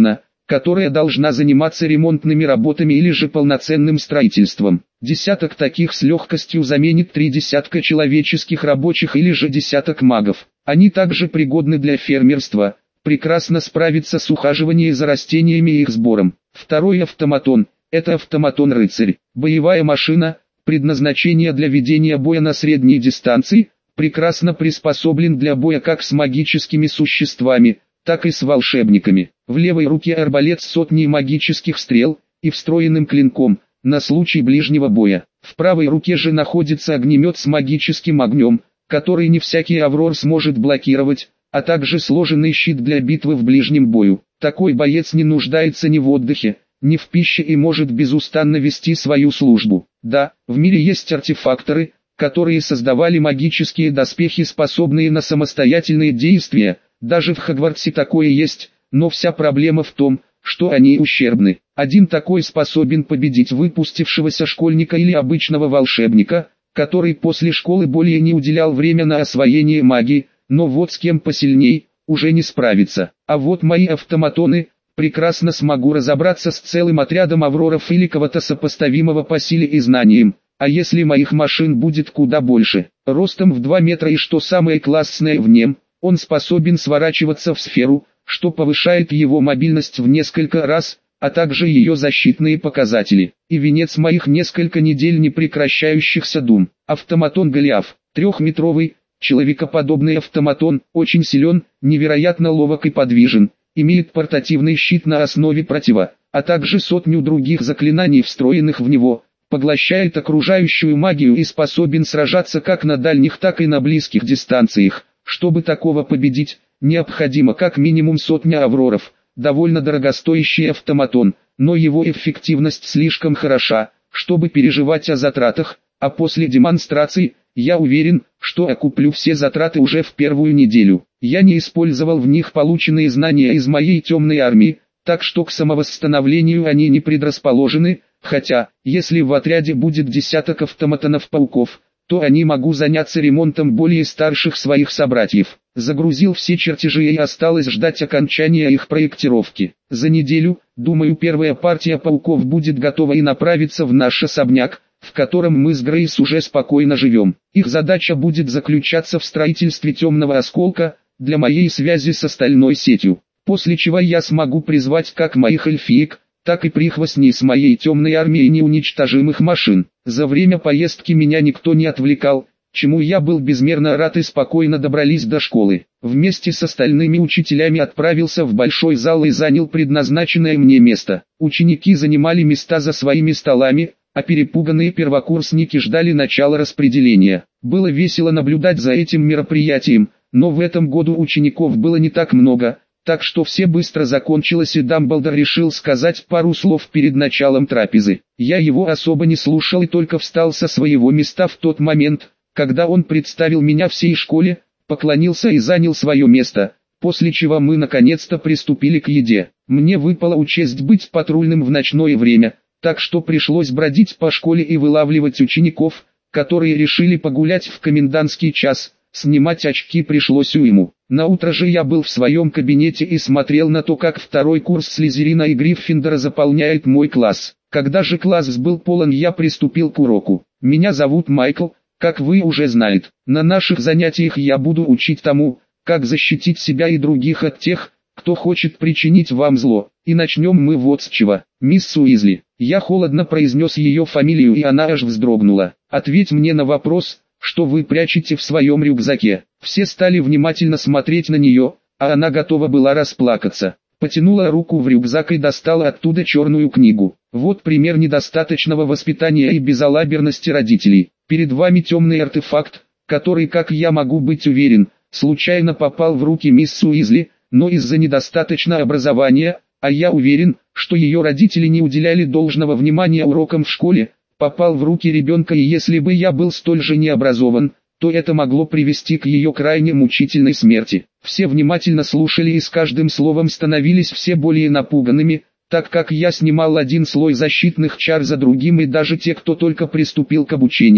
которая должна заниматься ремонтными работами или же полноценным строительством. Десяток таких с легкостью заменит три десятка человеческих рабочих или же десяток магов. Они также пригодны для фермерства, прекрасно справятся с ухаживанием за растениями и их сбором. Второй автоматон – это автоматон-рыцарь. Боевая машина, предназначение для ведения боя на средней дистанции, прекрасно приспособлен для боя как с магическими существами, так и с волшебниками. В левой руке арбалет с сотней магических стрел и встроенным клинком, на случай ближнего боя. В правой руке же находится огнемет с магическим огнем, который не всякий Аврор сможет блокировать, а также сложенный щит для битвы в ближнем бою. Такой боец не нуждается ни в отдыхе, ни в пище и может безустанно вести свою службу. Да, в мире есть артефакторы, которые создавали магические доспехи, способные на самостоятельные действия. Даже в Хогвартсе такое есть, но вся проблема в том, что они ущербны. Один такой способен победить выпустившегося школьника или обычного волшебника, который после школы более не уделял время на освоение магии, но вот с кем посильней, уже не справится. А вот мои автоматоны, прекрасно смогу разобраться с целым отрядом авроров или кого-то сопоставимого по силе и знаниям. А если моих машин будет куда больше, ростом в два метра и что самое классное в нем, он способен сворачиваться в сферу, что повышает его мобильность в несколько раз, а также ее защитные показатели. И венец моих несколько недель непрекращающихся дум. Автоматон Голиаф, трехметровый, человекоподобный автоматон, очень силен, невероятно ловок и подвижен, имеет портативный щит на основе протива, а также сотню других заклинаний, встроенных в него, поглощает окружающую магию и способен сражаться как на дальних, так и на близких дистанциях. Чтобы такого победить, необходимо как минимум сотня авроров, довольно дорогостоящий автоматон, но его эффективность слишком хороша, чтобы переживать о затратах, а после демонстрации, я уверен, что окуплю все затраты уже в первую неделю. Я не использовал в них полученные знания из моей темной армии, так что к самовосстановлению они не предрасположены, хотя, если в отряде будет десяток автоматонов-пауков, то они могу заняться ремонтом более старших своих собратьев. Загрузил все чертежи и осталось ждать окончания их проектировки. За неделю, думаю, первая партия пауков будет готова и направится в наш особняк, в котором мы с Грейс уже спокойно живем. Их задача будет заключаться в строительстве темного осколка, для моей связи с остальной сетью. После чего я смогу призвать как моих эльфиек, так и прихвостней с моей темной армией неуничтожимых машин. За время поездки меня никто не отвлекал, чему я был безмерно рад, и спокойно добрались до школы. Вместе с остальными учителями отправился в большой зал и занял предназначенное мне место. Ученики занимали места за своими столами, а перепуганные первокурсники ждали начала распределения. Было весело наблюдать за этим мероприятием, но в этом году учеников было не так много, так что все быстро закончилось, и Дамблдор решил сказать пару слов перед началом трапезы. Я его особо не слушал и только встал со своего места в тот момент, когда он представил меня всей школе, поклонился и занял свое место, после чего мы наконец-то приступили к еде. Мне выпала участь быть патрульным в ночное время, так что пришлось бродить по школе и вылавливать учеников, которые решили погулять в комендантский час. Снимать очки пришлось ему. Наутро же я был в своем кабинете и смотрел на то, как второй курс Слизерина и Гриффиндора заполняет мой класс. Когда же класс был полон, я приступил к уроку. Меня зовут Майкл, как вы уже знаете. На наших занятиях я буду учить тому, как защитить себя и других от тех, кто хочет причинить вам зло. И начнем мы вот с чего. Мисс Уизли. Я холодно произнес ее фамилию, и она аж вздрогнула. Ответь мне на вопрос, что вы прячете в своем рюкзаке. Все стали внимательно смотреть на нее, а она готова была расплакаться. Потянула руку в рюкзак и достала оттуда черную книгу. Вот пример недостаточного воспитания и безалаберности родителей. Перед вами темный артефакт, который, как я могу быть уверен, случайно попал в руки мисс Уизли, но из-за недостаточного образования, а я уверен, что ее родители не уделяли должного внимания урокам в школе, попал в руки ребенка, и если бы я был столь же необразован, то это могло привести к ее крайне мучительной смерти. Все внимательно слушали и с каждым словом становились все более напуганными, так как я снимал один слой защитных чар за другим, и даже те, кто только приступил к обучению,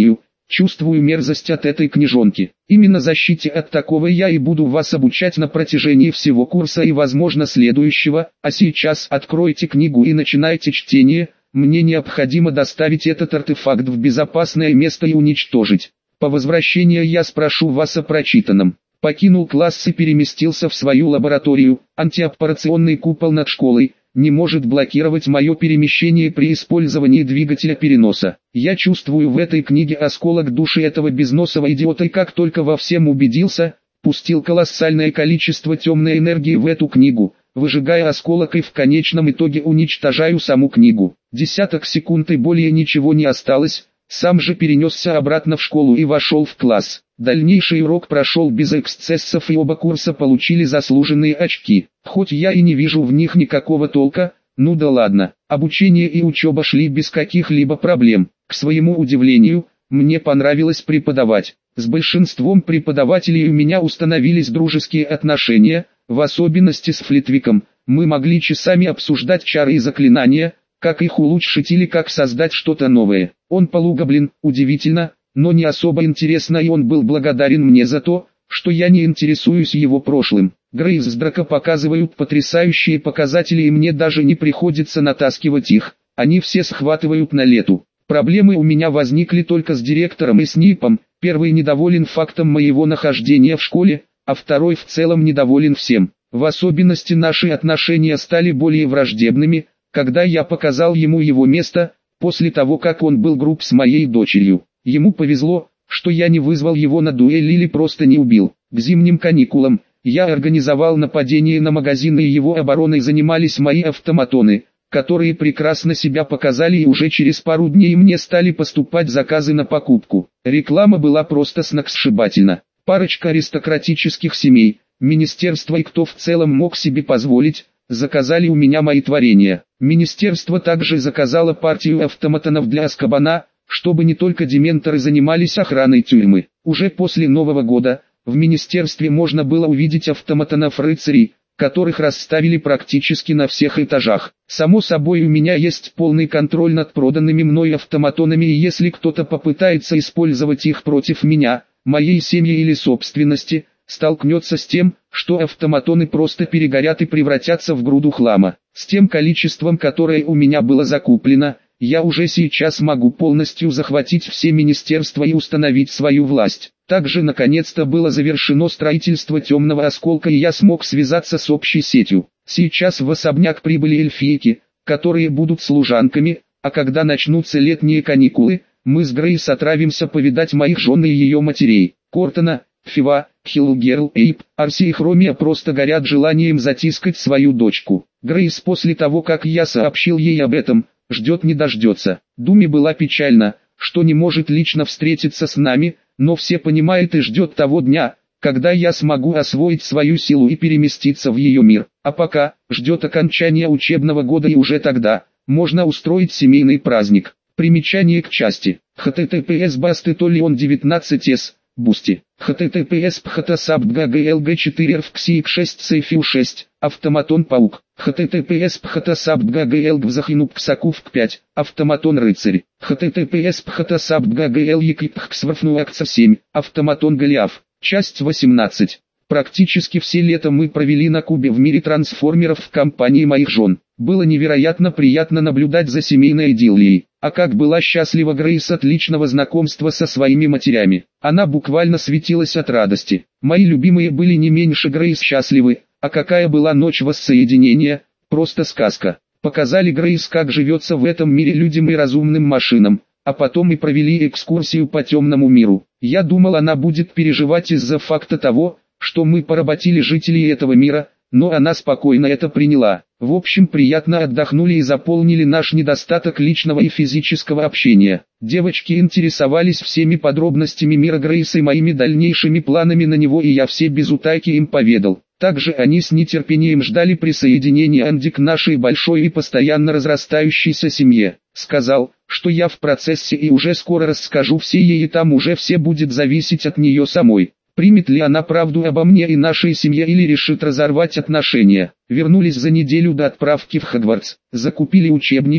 Чувствую мерзость от этой книжонки. Именно защите от такого я и буду вас обучать на протяжении всего курса и возможно следующего, а сейчас откройте книгу и начинайте чтение, мне необходимо доставить этот артефакт в безопасное место и уничтожить. По возвращении я спрошу вас о прочитанном. Покинул класс и переместился в свою лабораторию. Антиаппарационный купол над школой не может блокировать мое перемещение при использовании двигателя переноса. Я чувствую в этой книге осколок души этого безносого идиота и как только во всем убедился, пустил колоссальное количество темной энергии в эту книгу, выжигая осколок и в конечном итоге уничтожаю саму книгу. Десяток секунд и более ничего не осталось, сам же перенесся обратно в школу и вошел в класс. Дальнейший урок прошел без эксцессов и оба курса получили заслуженные очки. Хоть я и не вижу в них никакого толка, ну да ладно, обучение и учеба шли без каких-либо проблем. К своему удивлению, мне понравилось преподавать. С большинством преподавателей у меня установились дружеские отношения, в особенности с Флитвиком. Мы могли часами обсуждать чары и заклинания, как их улучшить или как создать что-то новое. Он полугоблин, удивительно, но не особо интересно, и он был благодарен мне за то, что я не интересуюсь его прошлым. Грейс с Драко показывают потрясающие показатели, и мне даже не приходится натаскивать их, они все схватывают на лету. Проблемы у меня возникли только с директором и Снипом, первый недоволен фактом моего нахождения в школе, а второй в целом недоволен всем. В особенности наши отношения стали более враждебными, когда я показал ему его место, после того как он был груб с моей дочерью. Ему повезло, что я не вызвал его на дуэль или просто не убил. К зимним каникулам я организовал нападение на магазин, и его обороной занимались мои автоматоны, которые прекрасно себя показали, и уже через пару дней мне стали поступать заказы на покупку. Реклама была просто сногсшибательна. Парочка аристократических семей, министерство и кто в целом мог себе позволить, заказали у меня мои творения. Министерство также заказало партию автоматонов для Азкабана, чтобы не только дементоры занимались охраной тюрьмы. Уже после Нового года в министерстве можно было увидеть автоматонов-рыцарей, которых расставили практически на всех этажах. Само собой, у меня есть полный контроль над проданными мной автоматонами, и если кто-то попытается использовать их против меня, моей семьи или собственности, столкнется с тем, что автоматоны просто перегорят и превратятся в груду хлама. С тем количеством, которое у меня было закуплено, я уже сейчас могу полностью захватить все министерства и установить свою власть. Также наконец-то было завершено строительство темного осколка, и я смог связаться с общей сетью. Сейчас в особняк прибыли эльфийки, которые будут служанками, а когда начнутся летние каникулы, мы с Грейс отправимся повидать моих жен и ее матерей. Кортона, Фива, Хилгерл, Эйп, Арси и Хромия просто горят желанием затискать свою дочку. Грейс после того, как я сообщил ей об этом, ждет не дождется. Думе была печальна, что не может лично встретиться с нами, но все понимают и ждет того дня, когда я смогу освоить свою силу и переместиться в ее мир. А пока, ждет окончания учебного года, и уже тогда можно устроить семейный праздник. Примечание к части. https басты толион девятнадцать эс, Бусти. https phtsapt четыре рфксик шесть сейфил шесть, Автоматон Паук. https phtsapt взахинупксакувк пять, Автоматон Рыцарь. https phtsapt екипхксврфнуакца семь, Автоматон Голиаф. Часть восемнадцать. Практически все лето мы провели на Кубе в мире трансформеров в компании моих жен. Было невероятно приятно наблюдать за семейной идиллией. А как была счастлива Грейс от личного знакомства со своими матерями. Она буквально светилась от радости. Мои любимые были не меньше Грейс счастливы, а какая была ночь воссоединения, просто сказка. Показали Грейс, как живется в этом мире людям и разумным машинам, а потом и провели экскурсию по темному миру. Я думал, она будет переживать из-за факта того, что мы поработили жителей этого мира, но она спокойно это приняла. В общем, приятно отдохнули и заполнили наш недостаток личного и физического общения. Девочки интересовались всеми подробностями мира Грейс и моими дальнейшими планами на него, и я все без утайки им поведал. Также они с нетерпением ждали присоединения Анди к нашей большой и постоянно разрастающейся семье. Сказал, что я в процессе и уже скоро расскажу все ей, и там уже все будет зависеть от нее самой. Примет ли она правду обо мне и нашей семье или решит разорвать отношения. Вернулись за неделю до отправки в Хогвартс, закупили учебники,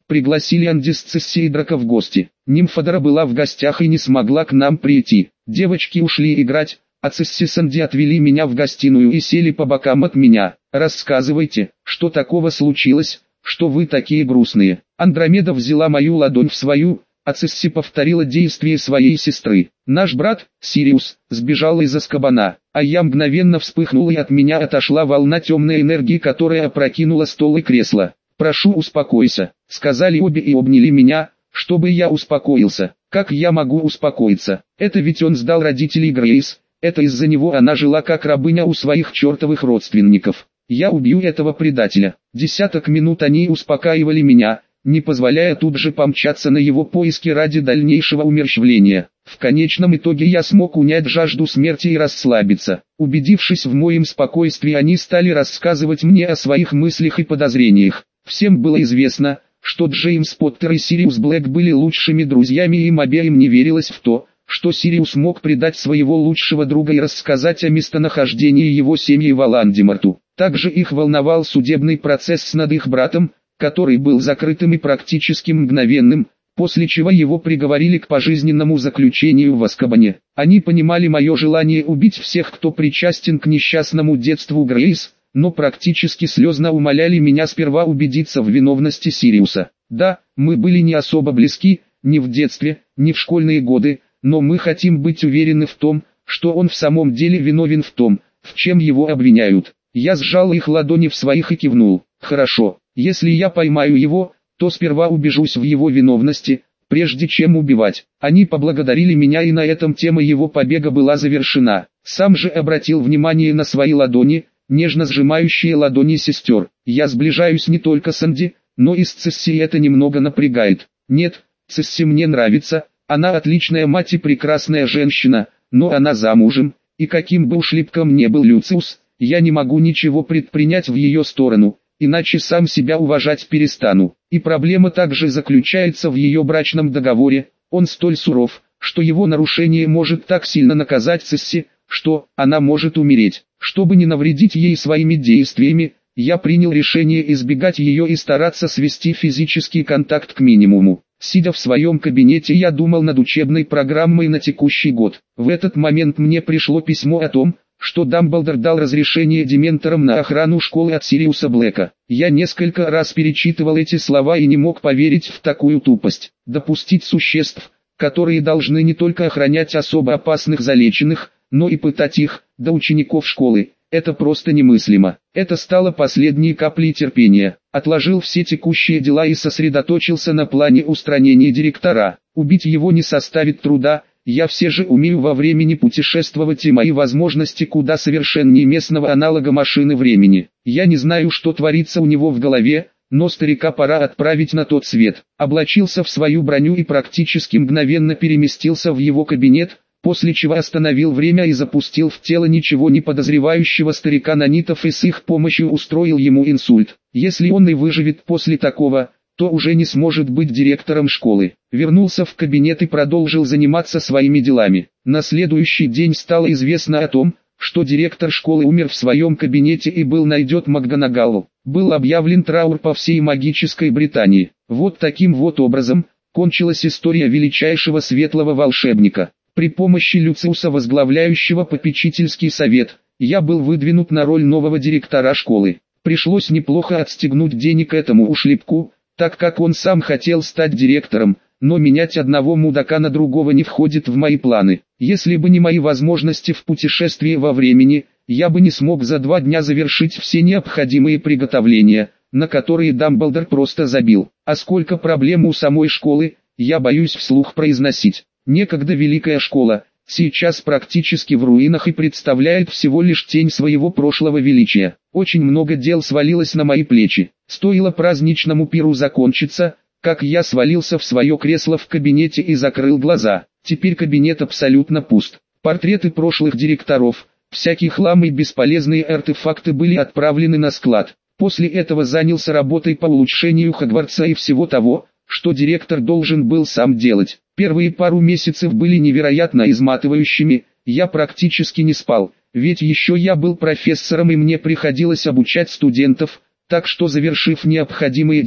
пригласили Андис Цисси и Драка в гости. Нимфодора была в гостях и не смогла к нам прийти. Девочки ушли играть, а Цисси с Анди отвели меня в гостиную и сели по бокам от меня. «Рассказывайте, что такого случилось, что вы такие грустные?» Андромеда взяла мою ладонь в свою, а Цисси повторила действия своей сестры. «Наш брат, Сириус, сбежал из Азкабана, а я мгновенно вспыхнула и от меня отошла волна темной энергии, которая опрокинула стол и кресло. «Прошу, успокойся», — сказали обе и обняли меня, чтобы я успокоился. «Как я могу успокоиться? Это ведь он сдал родителей Грейс, это из-за него она жила как рабыня у своих чертовых родственников. Я убью этого предателя». Десяток минут они успокаивали меня, не позволяя тут же помчаться на его поиски ради дальнейшего умерщвления. В конечном итоге я смог унять жажду смерти и расслабиться. Убедившись в моем спокойствии, они стали рассказывать мне о своих мыслях и подозрениях. Всем было известно, что Джеймс Поттер и Сириус Блэк были лучшими друзьями, и им обеим не верилось в то, что Сириус мог предать своего лучшего друга и рассказать о местонахождении его семьи Волан-де-Морту. Также их волновал судебный процесс над их братом, который был закрытым и практически мгновенным, после чего его приговорили к пожизненному заключению в Азкабане. Они понимали мое желание убить всех, кто причастен к несчастному детству Грейс, но практически слезно умоляли меня сперва убедиться в виновности Сириуса. Да, мы были не особо близки, ни в детстве, ни в школьные годы, но мы хотим быть уверены в том, что он в самом деле виновен в том, в чем его обвиняют. Я сжал их ладони в своих и кивнул. Хорошо, если я поймаю его, то сперва убежусь в его виновности, прежде чем убивать. Они поблагодарили меня, и на этом тема его побега была завершена. Сам же обратил внимание на свои ладони, нежно сжимающие ладони сестер. Я сближаюсь не только с Анди, но и с Цисси, и это немного напрягает. Нет, Цисси мне нравится, она отличная мать и прекрасная женщина, но она замужем, и каким бы ушлепком не был Люциус, я не могу ничего предпринять в ее сторону, иначе сам себя уважать перестану. И проблема также заключается в ее брачном договоре, он столь суров, что его нарушение может так сильно наказать Цисси, что она может умереть. Чтобы не навредить ей своими действиями, я принял решение избегать ее и стараться свести физический контакт к минимуму. Сидя в своем кабинете, я думал над учебной программой на текущий год. В этот момент мне пришло письмо о том, что Дамблдор дал разрешение дементорам на охрану школы от Сириуса Блэка. Я несколько раз перечитывал эти слова и не мог поверить в такую тупость. Допустить существ, которые должны не только охранять особо опасных залеченных, но и пытать их, до учеников школы, это просто немыслимо. Это стало последней каплей терпения. Отложил все текущие дела и сосредоточился на плане устранения директора. Убить его не составит труда, я все же умею во времени путешествовать, и мои возможности куда совершеннее местного аналога машины времени. Я не знаю, что творится у него в голове, но старика пора отправить на тот свет. Облачился в свою броню и практически мгновенно переместился в его кабинет, после чего остановил время и запустил в тело ничего не подозревающего старика нанитов и с их помощью устроил ему инсульт. Если он и выживет после такого, то уже не сможет быть директором школы. Вернулся в кабинет и продолжил заниматься своими делами. На следующий день стало известно о том, что директор школы умер в своем кабинете и был найден МакГонагалл. Был объявлен траур по всей магической Британии. Вот таким вот образом кончилась история величайшего светлого волшебника. При помощи Люциуса, возглавляющего попечительский совет, я был выдвинут на роль нового директора школы. Пришлось неплохо отстегнуть денег этому ушлепку, так как он сам хотел стать директором, но менять одного мудака на другого не входит в мои планы. Если бы не мои возможности в путешествии во времени, я бы не смог за два дня завершить все необходимые приготовления, на которые Дамблдор просто забил. А сколько проблем у самой школы, я боюсь вслух произносить. Некогда великая школа, сейчас практически в руинах и представляет всего лишь тень своего прошлого величия. Очень много дел свалилось на мои плечи. Стоило праздничному пиру закончиться, как я свалился в свое кресло в кабинете и закрыл глаза. Теперь кабинет абсолютно пуст. Портреты прошлых директоров, всякий хлам и бесполезные артефакты были отправлены на склад. После этого занялся работой по улучшению Хогвартса и всего того, что директор должен был сам делать. Первые пару месяцев были невероятно изматывающими, я практически не спал, ведь еще я был профессором и мне приходилось обучать студентов, так что, завершив необходимые дела,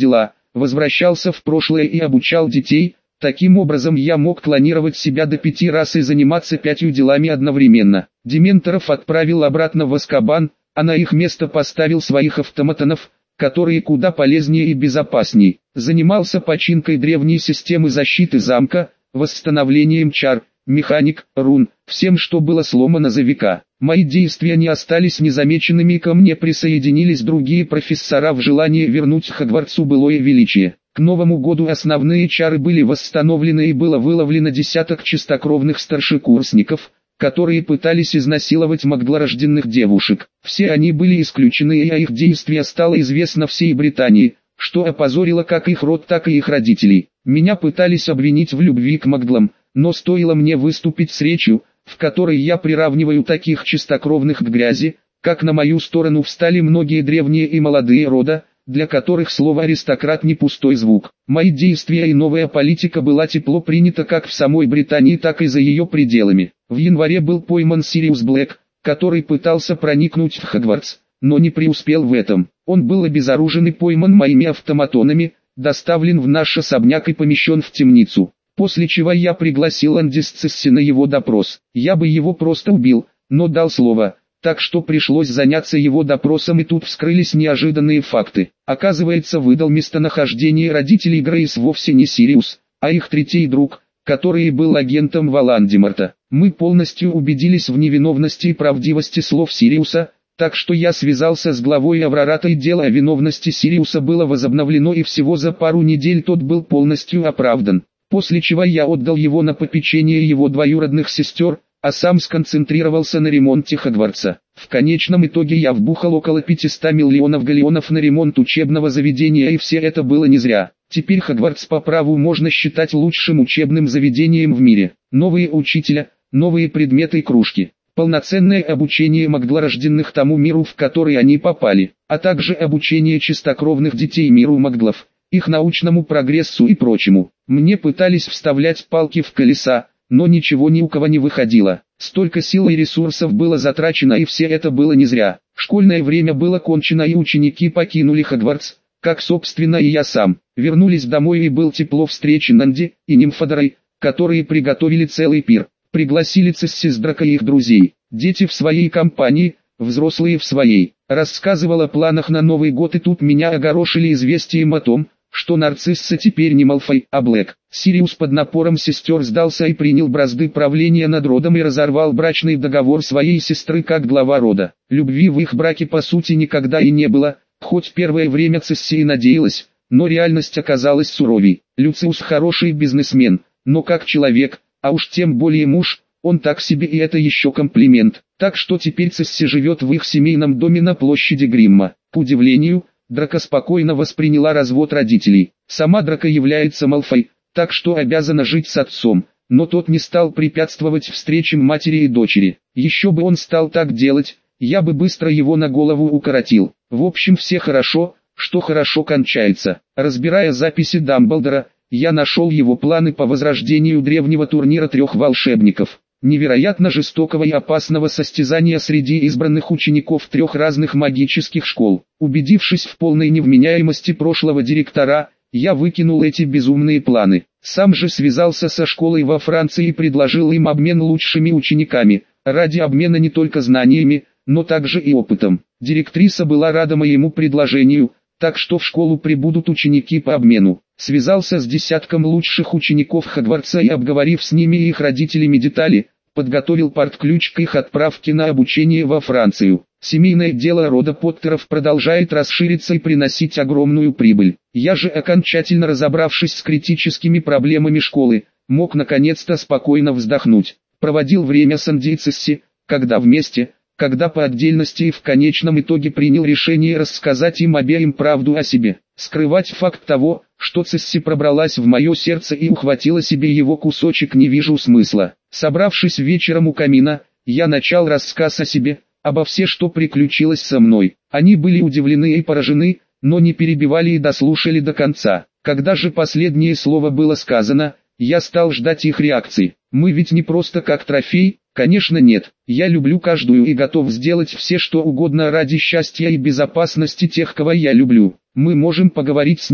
возвращался в прошлое и обучал детей. Таким образом я мог клонировать себя до пяти раз и заниматься пятью делами одновременно. Дементоров отправил обратно в Азкабан, а на их место поставил своих автоматонов, которые куда полезнее и безопасней. Занимался починкой древней системы защиты замка, восстановлением чар, механик, рун, всем, что было сломано за века. Мои действия не остались незамеченными, и ко мне присоединились другие профессора в желании вернуть Хогвартсу былое величие. К Новому году основные чары были восстановлены и было выловлено десяток чистокровных старшекурсников, которые пытались изнасиловать магдлорожденных девушек. Все они были исключены, и о их действиях стало известно всей Британии, что опозорило как их род, так и их родителей. Меня пытались обвинить в любви к магдлам, но стоило мне выступить с речью, в которой я приравниваю таких чистокровных к грязи, как на мою сторону встали многие древние и молодые рода, для которых слово «аристократ» не пустой звук. Мои действия и новая политика была тепло принята как в самой Британии, так и за ее пределами. В январе был пойман Сириус Блэк, который пытался проникнуть в Хогвартс, но не преуспел в этом. Он был обезоружен и пойман моими автоматонами, доставлен в наш особняк и помещен в темницу. После чего я пригласил Андисцесси на его допрос. Я бы его просто убил, но дал слово, так что пришлось заняться его допросом, и тут вскрылись неожиданные факты. Оказывается, выдал местонахождение родителей Грейс вовсе не Сириус, а их третий друг, который был агентом Волан-де-Морта. Мы полностью убедились в невиновности и правдивости слов Сириуса, так что я связался с главой Аврората, и дело о виновности Сириуса было возобновлено, и всего за пару недель тот был полностью оправдан. После чего я отдал его на попечение его двоюродных сестер, а сам сконцентрировался на ремонте Хогвартса. В конечном итоге я вбухал около пятисот миллионов галеонов на ремонт учебного заведения, и все это было не зря. Теперь Хогвартс по праву можно считать лучшим учебным заведением в мире. Новые учителя, новые предметы и кружки, полноценное обучение магдлорожденных тому миру, в который они попали, а также обучение чистокровных детей миру магдлов, их научному прогрессу и прочему. Мне пытались вставлять палки в колеса, но ничего ни у кого не выходило. Столько сил и ресурсов было затрачено, и все это было не зря. Школьное время было кончено, и ученики покинули Хогвартс, как собственно и я сам. Вернулись домой, и был тепло встречен Анди и Нимфодорой, которые приготовили целый пир. Пригласили Цесси с Драко и их друзей. Дети в своей компании, взрослые в своей. Рассказывал о планах на Новый год, и тут меня огорошили известием о том, что Нарцисса теперь не Малфой, а Блэк. Сириус под напором сестер сдался и принял бразды правления над родом и разорвал брачный договор своей сестры как глава рода. Любви в их браке по сути никогда и не было, хоть первое время Цесси и надеялась, но реальность оказалась суровей. Люциус хороший бизнесмен, но как человек, а уж тем более муж, он так себе, и это еще комплимент. Так что теперь Цесси живет в их семейном доме на площади Гримма. К удивлению, Драко спокойно восприняла развод родителей. Сама Драко является Малфой, так что обязана жить с отцом, но тот не стал препятствовать встречам матери и дочери. Еще бы он стал так делать, я бы быстро его на голову укоротил. В общем, все хорошо, что хорошо кончается. Разбирая записи Дамблдора, я нашел его планы по возрождению древнего турнира трех волшебников. Невероятно жестокого и опасного состязания среди избранных учеников трех разных магических школ. Убедившись в полной невменяемости прошлого директора, я выкинул эти безумные планы. Сам же связался со школой во Франции и предложил им обмен лучшими учениками, ради обмена не только знаниями, но также и опытом. Директриса была рада моему предложению, так что в школу прибудут ученики по обмену. Связался с десятком лучших учеников Хогвартса и, обговорив с ними и их родителями детали, подготовил партключ к их отправке на обучение во Францию. Семейное дело рода Поттеров продолжает расшириться и приносить огромную прибыль. Я же, окончательно разобравшись с критическими проблемами школы, мог наконец-то спокойно вздохнуть. Проводил время с Анди и Цесси, когда вместе, когда по отдельности, и в конечном итоге принял решение рассказать им обеим правду о себе. Скрывать факт того, что Цесси пробралась в мое сердце и ухватила себе его кусочек, не вижу смысла. Собравшись вечером у камина, я начал рассказ о себе, обо все, что приключилось со мной. Они были удивлены и поражены, но не перебивали и дослушали до конца. Когда же последнее слово было сказано, я стал ждать их реакции. Мы ведь не просто как трофей, конечно нет. Я люблю каждую и готов сделать все что угодно ради счастья и безопасности тех, кого я люблю. Мы можем поговорить с ними.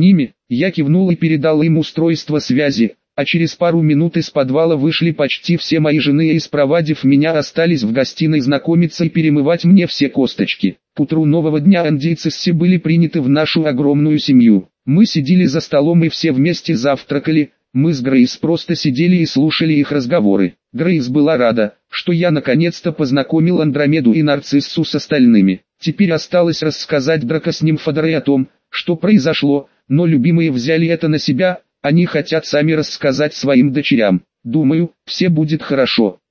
Я кивнул и передал им устройство связи, а через пару минут из подвала вышли почти все мои жены и, спровадив меня, остались в гостиной знакомиться и перемывать мне все косточки. К утру нового дня индейцы все были приняты в нашу огромную семью. Мы сидели за столом и все вместе завтракали. Мы с Грейс просто сидели и слушали их разговоры. Грейс была рада, что я наконец-то познакомил Андромеду и Нарциссу с остальными. Теперь осталось рассказать Драко с Нимфодорой о том, что произошло, но любимые взяли это на себя, они хотят сами рассказать своим дочерям. Думаю, все будет хорошо.